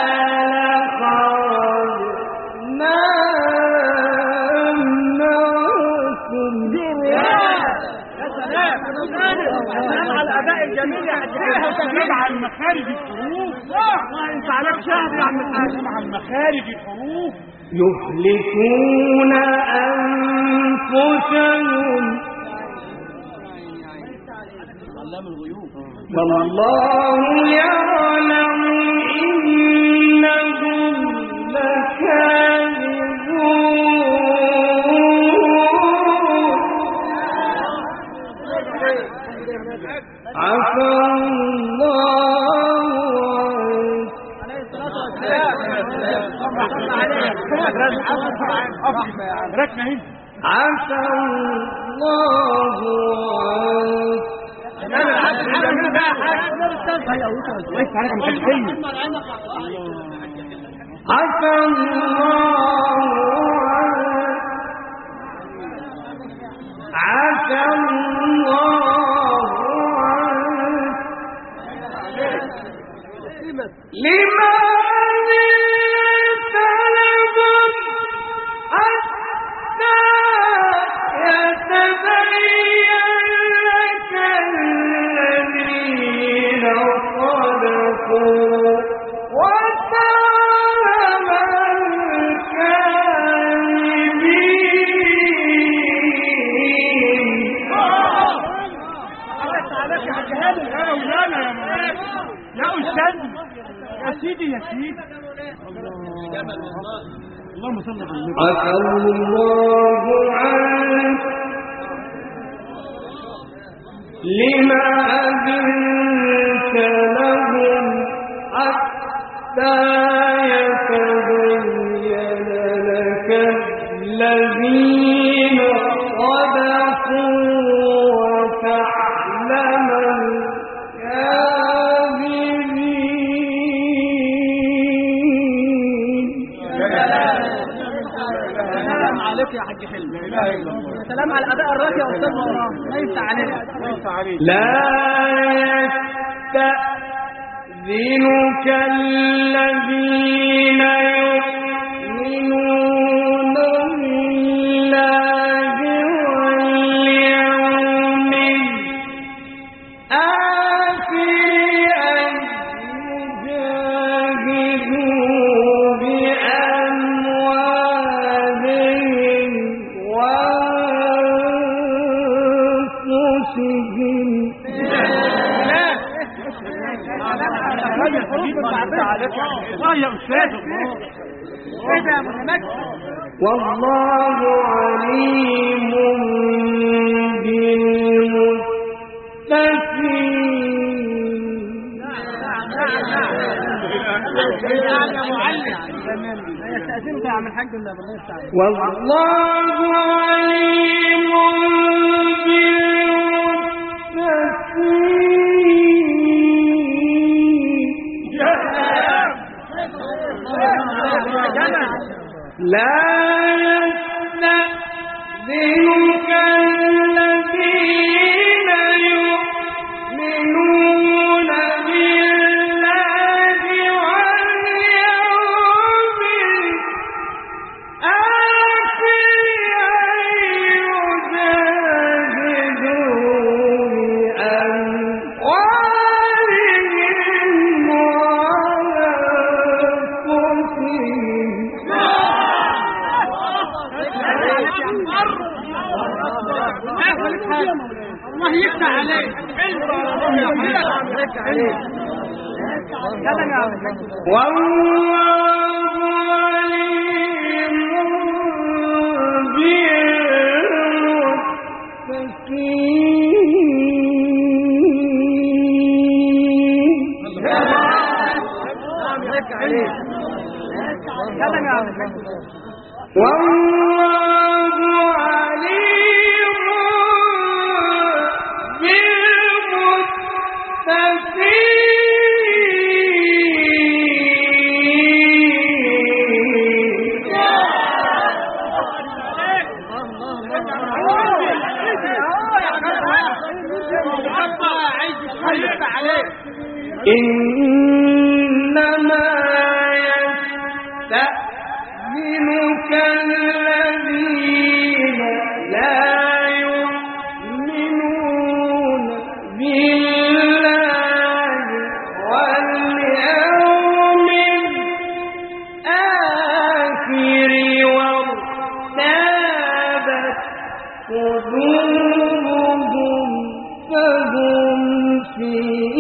[SPEAKER 1] لخرجنا معكم.
[SPEAKER 3] على الاداء الجميل يا حاج
[SPEAKER 2] مع المخارج الحروف. والله انت عليك شهر يا عم الحاج. مع المخارج الحروف
[SPEAKER 1] يهلكون أنفسهم والله يعلم إنهم لكاذبون. عفى الله عنك.
[SPEAKER 2] ركنا هنا
[SPEAKER 1] عفى الله عفى الله عفى الله لما
[SPEAKER 2] يا سيدي يا سيدي اللهم صل على النبي.
[SPEAKER 1] عفى الله عنك لما أذنت لهم حتى يتبين لك الذين صدقوا وتعلم
[SPEAKER 3] يا حاج حلمي سلام على الاداء الراقي يا استاذ مروان لا يفتح علينا
[SPEAKER 1] لا يستأذنك الذين يؤمنون بالله واليوم الآخر أن يجاهدوا بأموالهم وأنفسهم.
[SPEAKER 2] الله يا أستاذ
[SPEAKER 1] والله عليم بالمتقين.
[SPEAKER 3] يستأذنك يا عم الحاج ولا بالله يستعين.
[SPEAKER 1] والله عليم لا يستأذنك الذين يؤمنون بالله واليوم الآخر أن يجاهدوا بأموالهم وأنفسهم.
[SPEAKER 3] الله يفتح عليك
[SPEAKER 1] والله عليم بالمتقين. والله عليم إنما يستأذنك الذين لا يؤمنون بالله واليوم الآخر وارتابت قلوبهم فهم في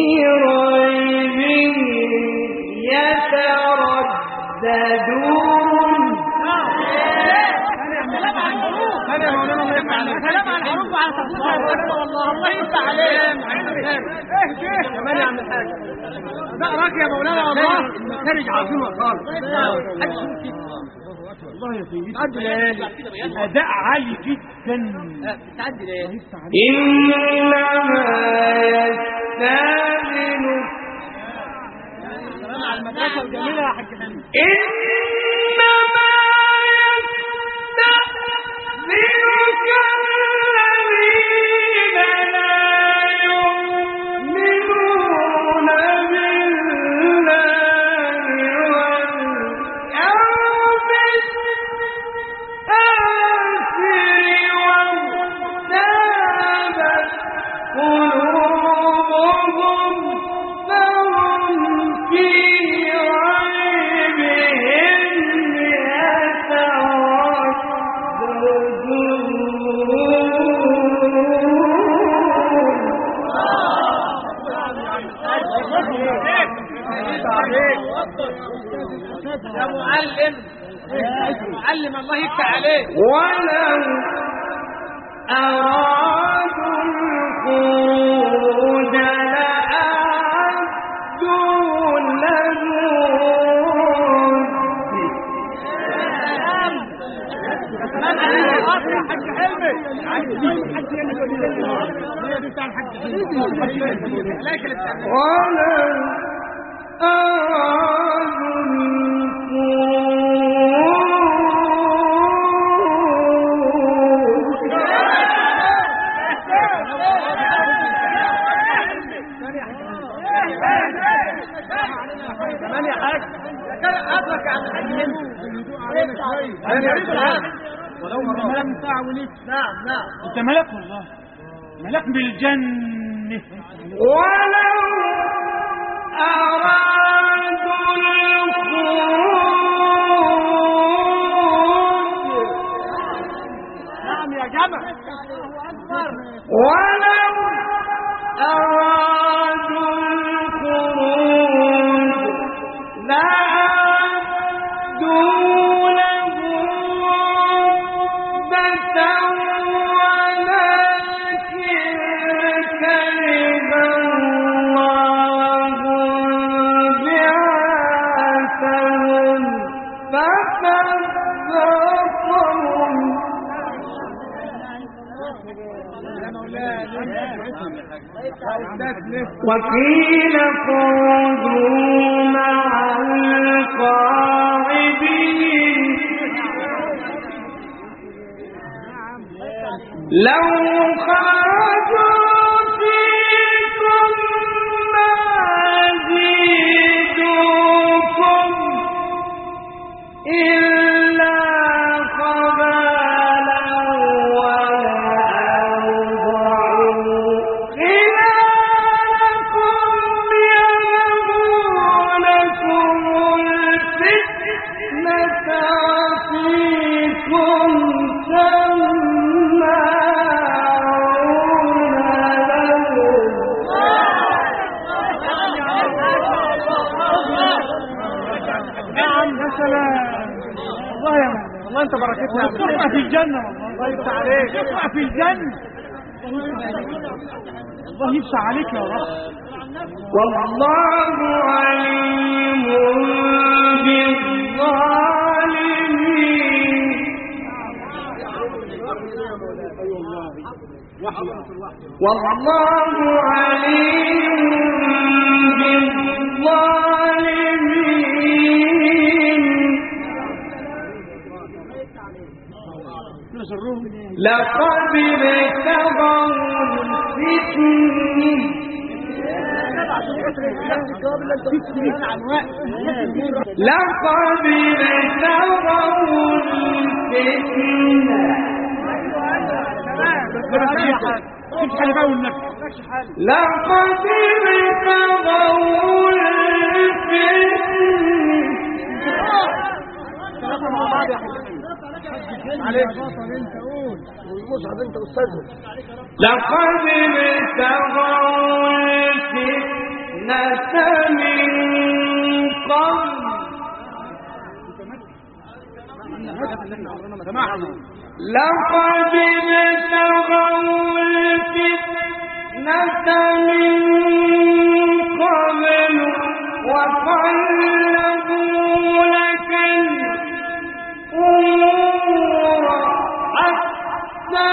[SPEAKER 1] ريبهم يترددون.
[SPEAKER 3] كلام عن الحروب وعن تفصيلها والله الله يفتح عليك كمان يا عم الحاج. ده راك يا مولانا والله المخارج عظيمه خالص.
[SPEAKER 2] والله يا سيدي الاداء عالي جدا.
[SPEAKER 3] بتعدي ليه؟
[SPEAKER 1] إنما يستاذن
[SPEAKER 3] على المدرسه الجميله يا حاج حلمي.
[SPEAKER 1] إنما يستأذنك الذين لا يؤمنون بالله واليوم الآخر وارتابت قلوبهم فهم في
[SPEAKER 3] يا معلم معلم الله يفتح عليك.
[SPEAKER 1] ولو أرادوا الخروج لأعدوا له
[SPEAKER 3] يا حاج حلمي
[SPEAKER 1] ولو
[SPEAKER 3] كمان يا حاج أدرك عن الحاج
[SPEAKER 2] ولو ملك ساعة ونص.
[SPEAKER 3] نعم نعم
[SPEAKER 2] انت ملك والله ملك بالجنة.
[SPEAKER 1] ولو أرادوا الخروج
[SPEAKER 3] نعم يا جمع
[SPEAKER 1] ولو أرادوا الخروج لأعدوا له عدة ولكن كره الله بعاثهم فثبطهم وقيل اقعدوا مع القاعدين لو خرجوا فيكم ما زيدوكم إلا خبالا وأوضعوا خلالكم يبغونكم الفتنة وفيكم سماعون لهم.
[SPEAKER 2] نعم يا سلام والله يا مهدي والله انت بركتنا تقع في الجنة والله الله يفتح عليك تقع في الجنة الله يفتح عليك يا رب.
[SPEAKER 1] والله عليم بالظالمين. والله عليم بالظالمين. لقد ابتغوا الفتنة لقد ابتغوا الفتنة
[SPEAKER 2] كيف حالي بقى والنبي
[SPEAKER 1] لقد ابتغوا لقد ابتغوا الفتنة من قبل لقد ابتغوا الفتنة من قبل وقلبوا لك الأمور حتى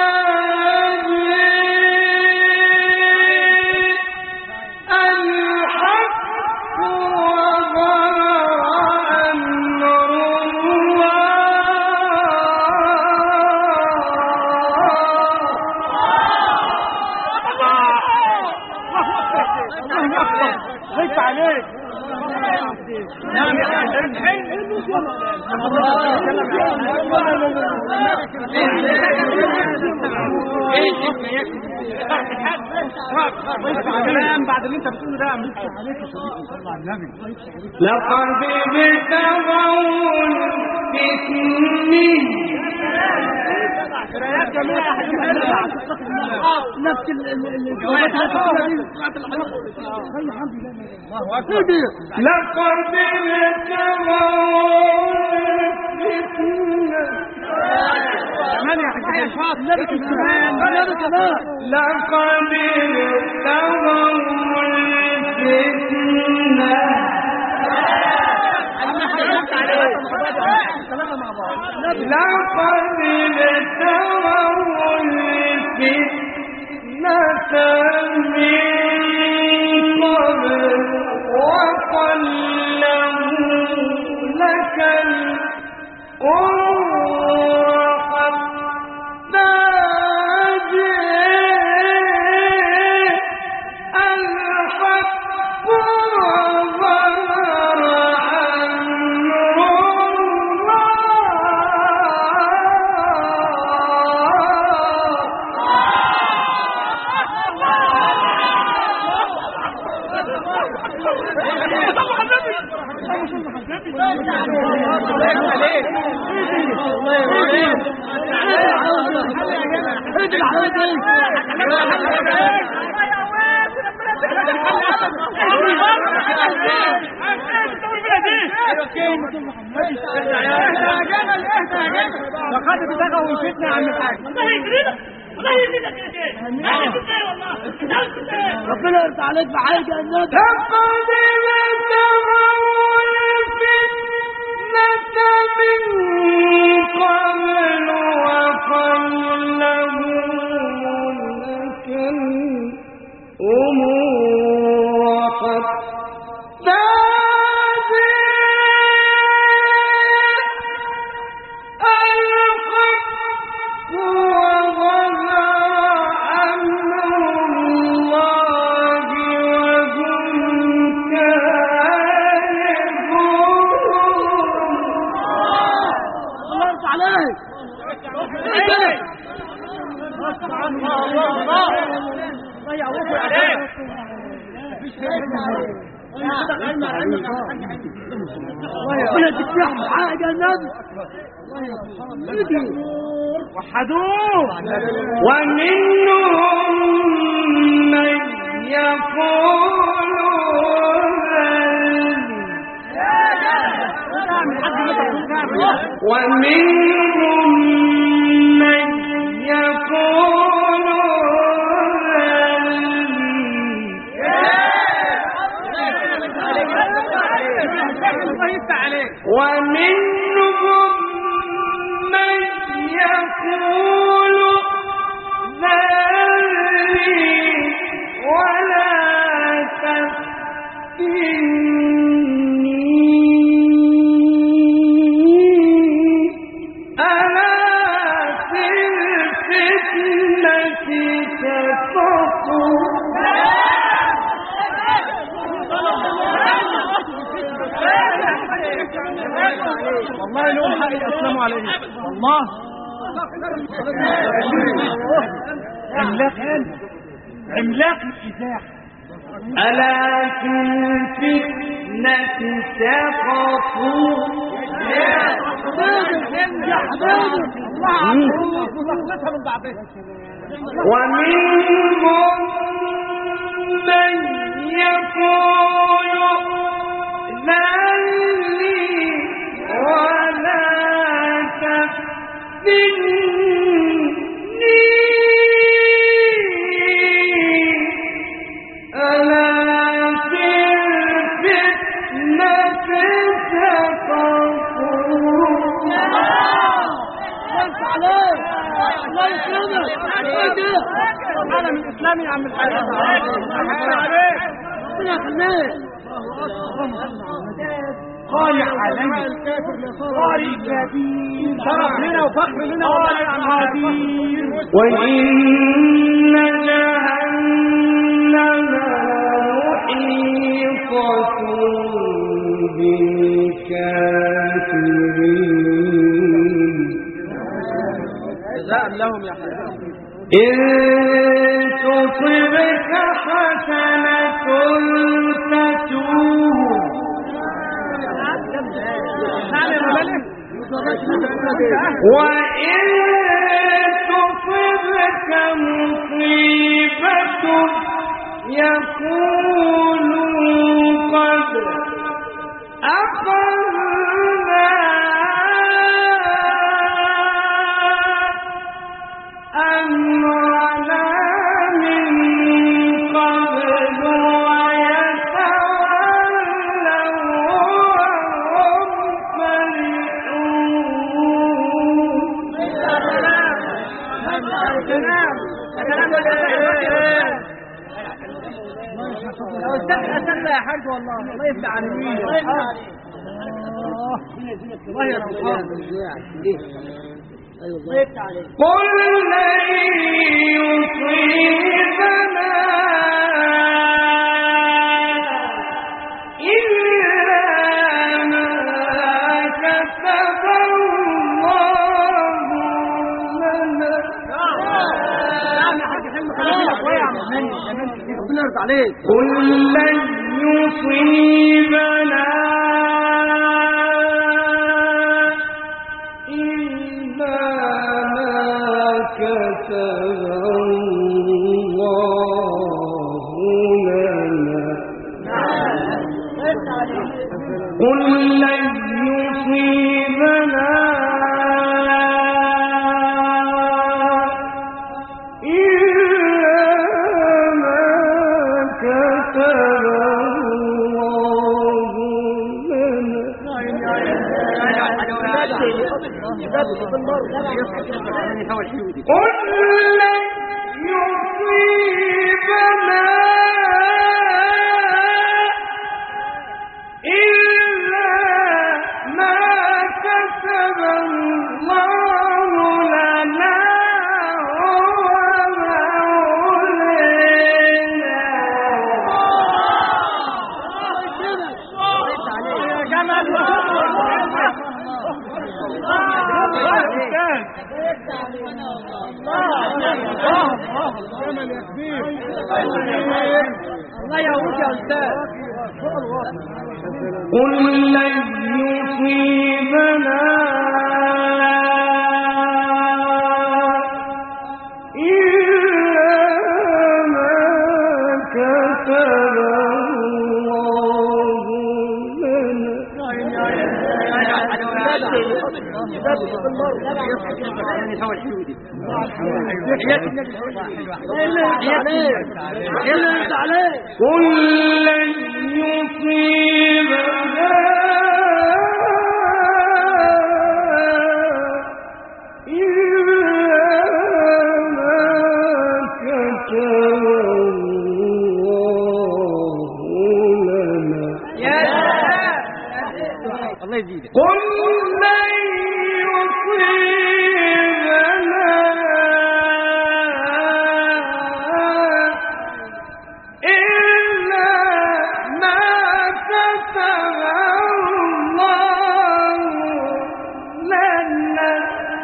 [SPEAKER 2] كلام بعد اللي انت بتقوله ده مش عليك يا صديقي صلى على النبي.
[SPEAKER 1] لقد ابتغوا باسمي
[SPEAKER 2] قرايات جميله يا حبيبي نفس الجوابات لقد ابتغوا كمان يا حبيبي الفاضل النبي كمان النبي كمان
[SPEAKER 1] لقد ابتغوا الفتنة لقد ابتغوا الفتنة من قبل وقلبوا لك الأمور حتى جاء الحق وظهر أمر
[SPEAKER 2] لقد ابتغوا الفتنة يا عم الحاج
[SPEAKER 3] الله يكرمك الله يكرمك يا شيخ
[SPEAKER 2] ربنا يرضى عليك بحاجة النبي
[SPEAKER 1] لقد ابتغوا الفتنة من قبل وقلبوا لك الأمور حتى
[SPEAKER 2] ربنا تفتح حاجة النبي وحدوه
[SPEAKER 1] ومنهم من يقول ومنهم من يقول ومنهم من يقول ذرني ولا تفتني ألا في الفتنة تسقط
[SPEAKER 2] والله لهم حق يسلموا عليه والله عملاق عملاق الإزاح
[SPEAKER 1] ألا في الفتنة سقطوا ومنهم من يقول ذلي ولا تفتني ألا في
[SPEAKER 3] هذا من الاسلام يا عم الحاج. عليك ربنا يخليك.
[SPEAKER 2] قارئ عالمي قارئ كبير شرف لنا وفخر لنا والله عظيم.
[SPEAKER 1] وإن جهنم محيطة بالكافرين
[SPEAKER 3] جزاء لهم يا حبيبي.
[SPEAKER 1] إن تصبك حسنة تسوء وإن تصبك مصيبة يقولوا قد أخذنا أمرنا من قبل ويتولوا وهم فرحون.
[SPEAKER 3] لو استحى سلة يا حاج والله الله يفتح عليك. الله يا رب. الله يفتح عليك.
[SPEAKER 1] قل لن يصيبنا إلا ما كتب الله لنا.
[SPEAKER 3] ربنا يرضى عليك.
[SPEAKER 1] قل لن يصيبنا إلا ما كتب الله لنا. قل لن يصيبنا قل لن يصيبنا إلا ما كتب الله لنا
[SPEAKER 3] الله يعوض يا أستاذ.
[SPEAKER 1] قل لن يصيبنا إلا ما كتب الله
[SPEAKER 3] لنا.
[SPEAKER 1] قل لن يصيبنا إلا ما كتب الله لنا.
[SPEAKER 3] الله يزيدك.
[SPEAKER 1] قل لن يصيبنا إلا ما كتب الله لنا.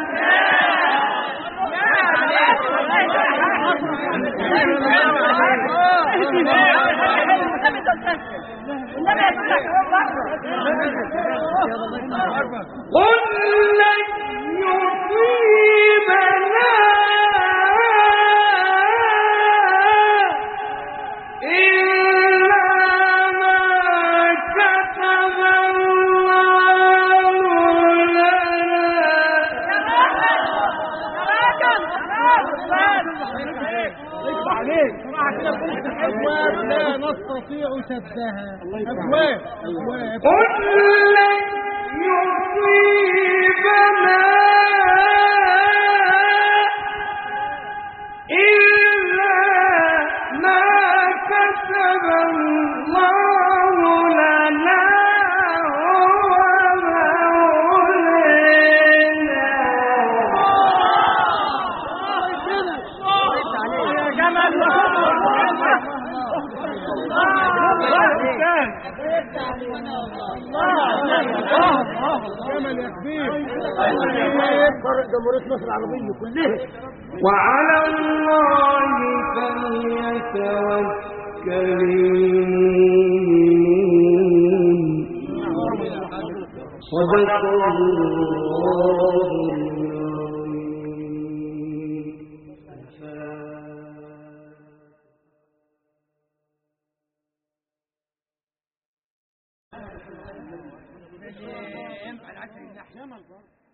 [SPEAKER 1] قل لن يصيبنا إلا ما كتب الله
[SPEAKER 3] لنا. لا نستطيع سدها. أبواب أبواب.
[SPEAKER 1] قل لن يصيبنا
[SPEAKER 2] جمل يا كبير.
[SPEAKER 4] فرق جمهورية مصر العربية كلها.
[SPEAKER 1] وعلى الله فليتوكل المؤمنون. صدق الله
[SPEAKER 3] ينفع العشر